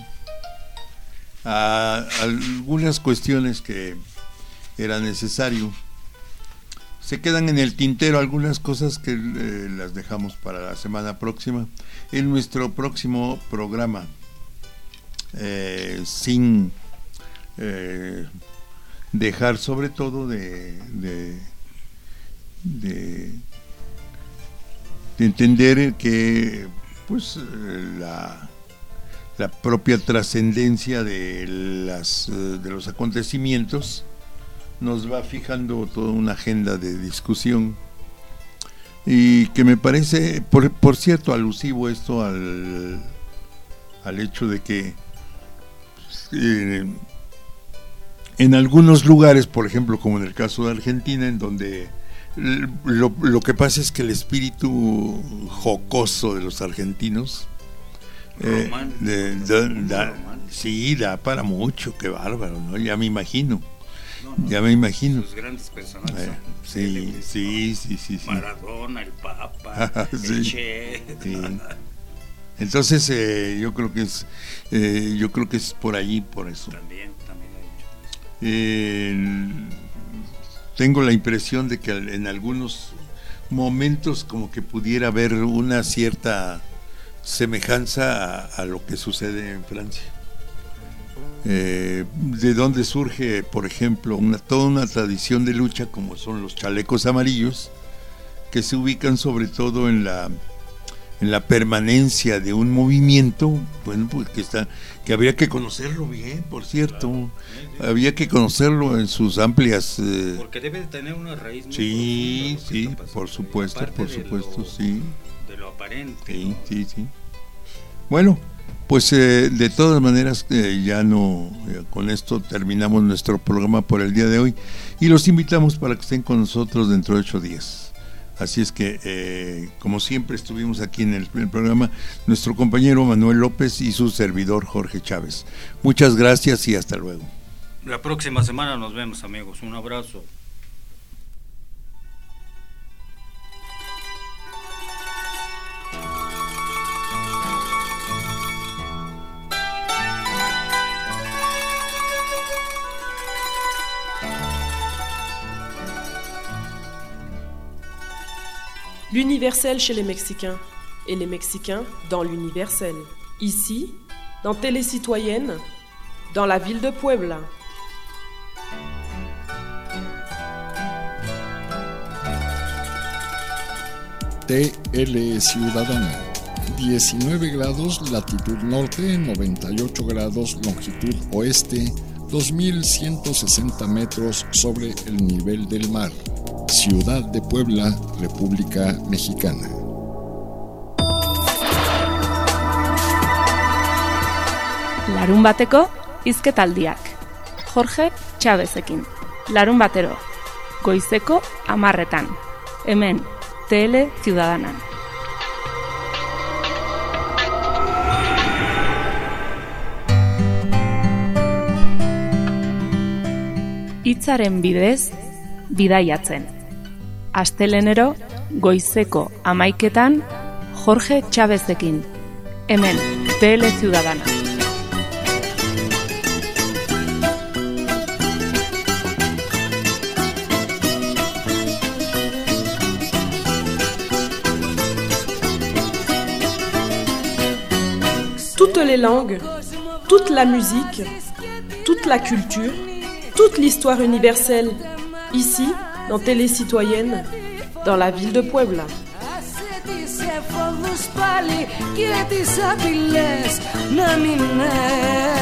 a, a algunas cuestiones que era necesario. Se quedan en el tintero algunas cosas que eh, las dejamos para la semana próxima, en nuestro próximo programa, eh, sin eh, dejar sobre todo de, de, de, de entender que pues eh, la, la propia trascendencia de, las, de los acontecimientos nos va fijando toda una agenda de discusión, y que me parece, por, por cierto, alusivo esto al, al hecho de que eh, en algunos lugares, por ejemplo, como en el caso de Argentina, en donde lo, lo que pasa es que el espíritu jocoso de los argentinos eh, de, da, da, sí, da para mucho, qué bárbaro, ¿no? Ya me imagino. No, no, ya me imagino. Los grandes personajes eh, sí, sí, sí, sí, sí. Maradona, el Papa, sí, el Che. Sí. Entonces eh, yo creo que es, eh, yo creo que es por allí, por eso. También, también hay eh, tengo la impresión de que en algunos momentos como que pudiera haber una cierta semejanza a, a lo que sucede en Francia. Eh, de donde surge, por ejemplo, una, toda una tradición de lucha como son los chalecos amarillos, que se ubican sobre todo en la en la permanencia de un movimiento, bueno, pues que está, que habría que conocerlo bien, por cierto, claro, sí, sí. Había que conocerlo en sus amplias, eh, porque debe de tener una raíz muy sí, profunda, sí, por supuesto, por supuesto, lo, sí, de lo aparente, sí, ¿no? sí, sí. Bueno. Pues eh, de todas maneras eh, ya no, eh, con esto terminamos nuestro programa por el día de hoy y los invitamos para que estén con nosotros dentro de ocho días. Así es que, eh, como siempre estuvimos aquí en el, en el programa, nuestro compañero Manuel López y su servidor Jorge Chávez. Muchas gracias y hasta luego. La próxima semana nos vemos, amigos. Un abrazo. L'universel chez les Mexicains et les Mexicains dans l'universel. Ici, dans Télécitoyenne, dans la ville de Puebla. T L Ciudadana, diecinueve grados latitud norte, noventa y ocho grados longitud oeste, dos mil ciento sesenta metros sobre el nivel del mar. Ciudad de Puebla, República Mexicana. Larun bateko hizketaldiak. Jorge Chavezekin. Larun batero. Goizeko hamarretan. Hemen, T L Ciudadanan. Hitzaren bidez, bidaiatzen. Astelenero, goizeko hamaiketan, Jorge Chavezekin. Hemen, T L Ciudadana. Toutes les langues, toute la musique, toute la culture, toute l'histoire universelle, ici, dans Télécitoyenne, dans la ville de Puebla. Και τις απειλές να μην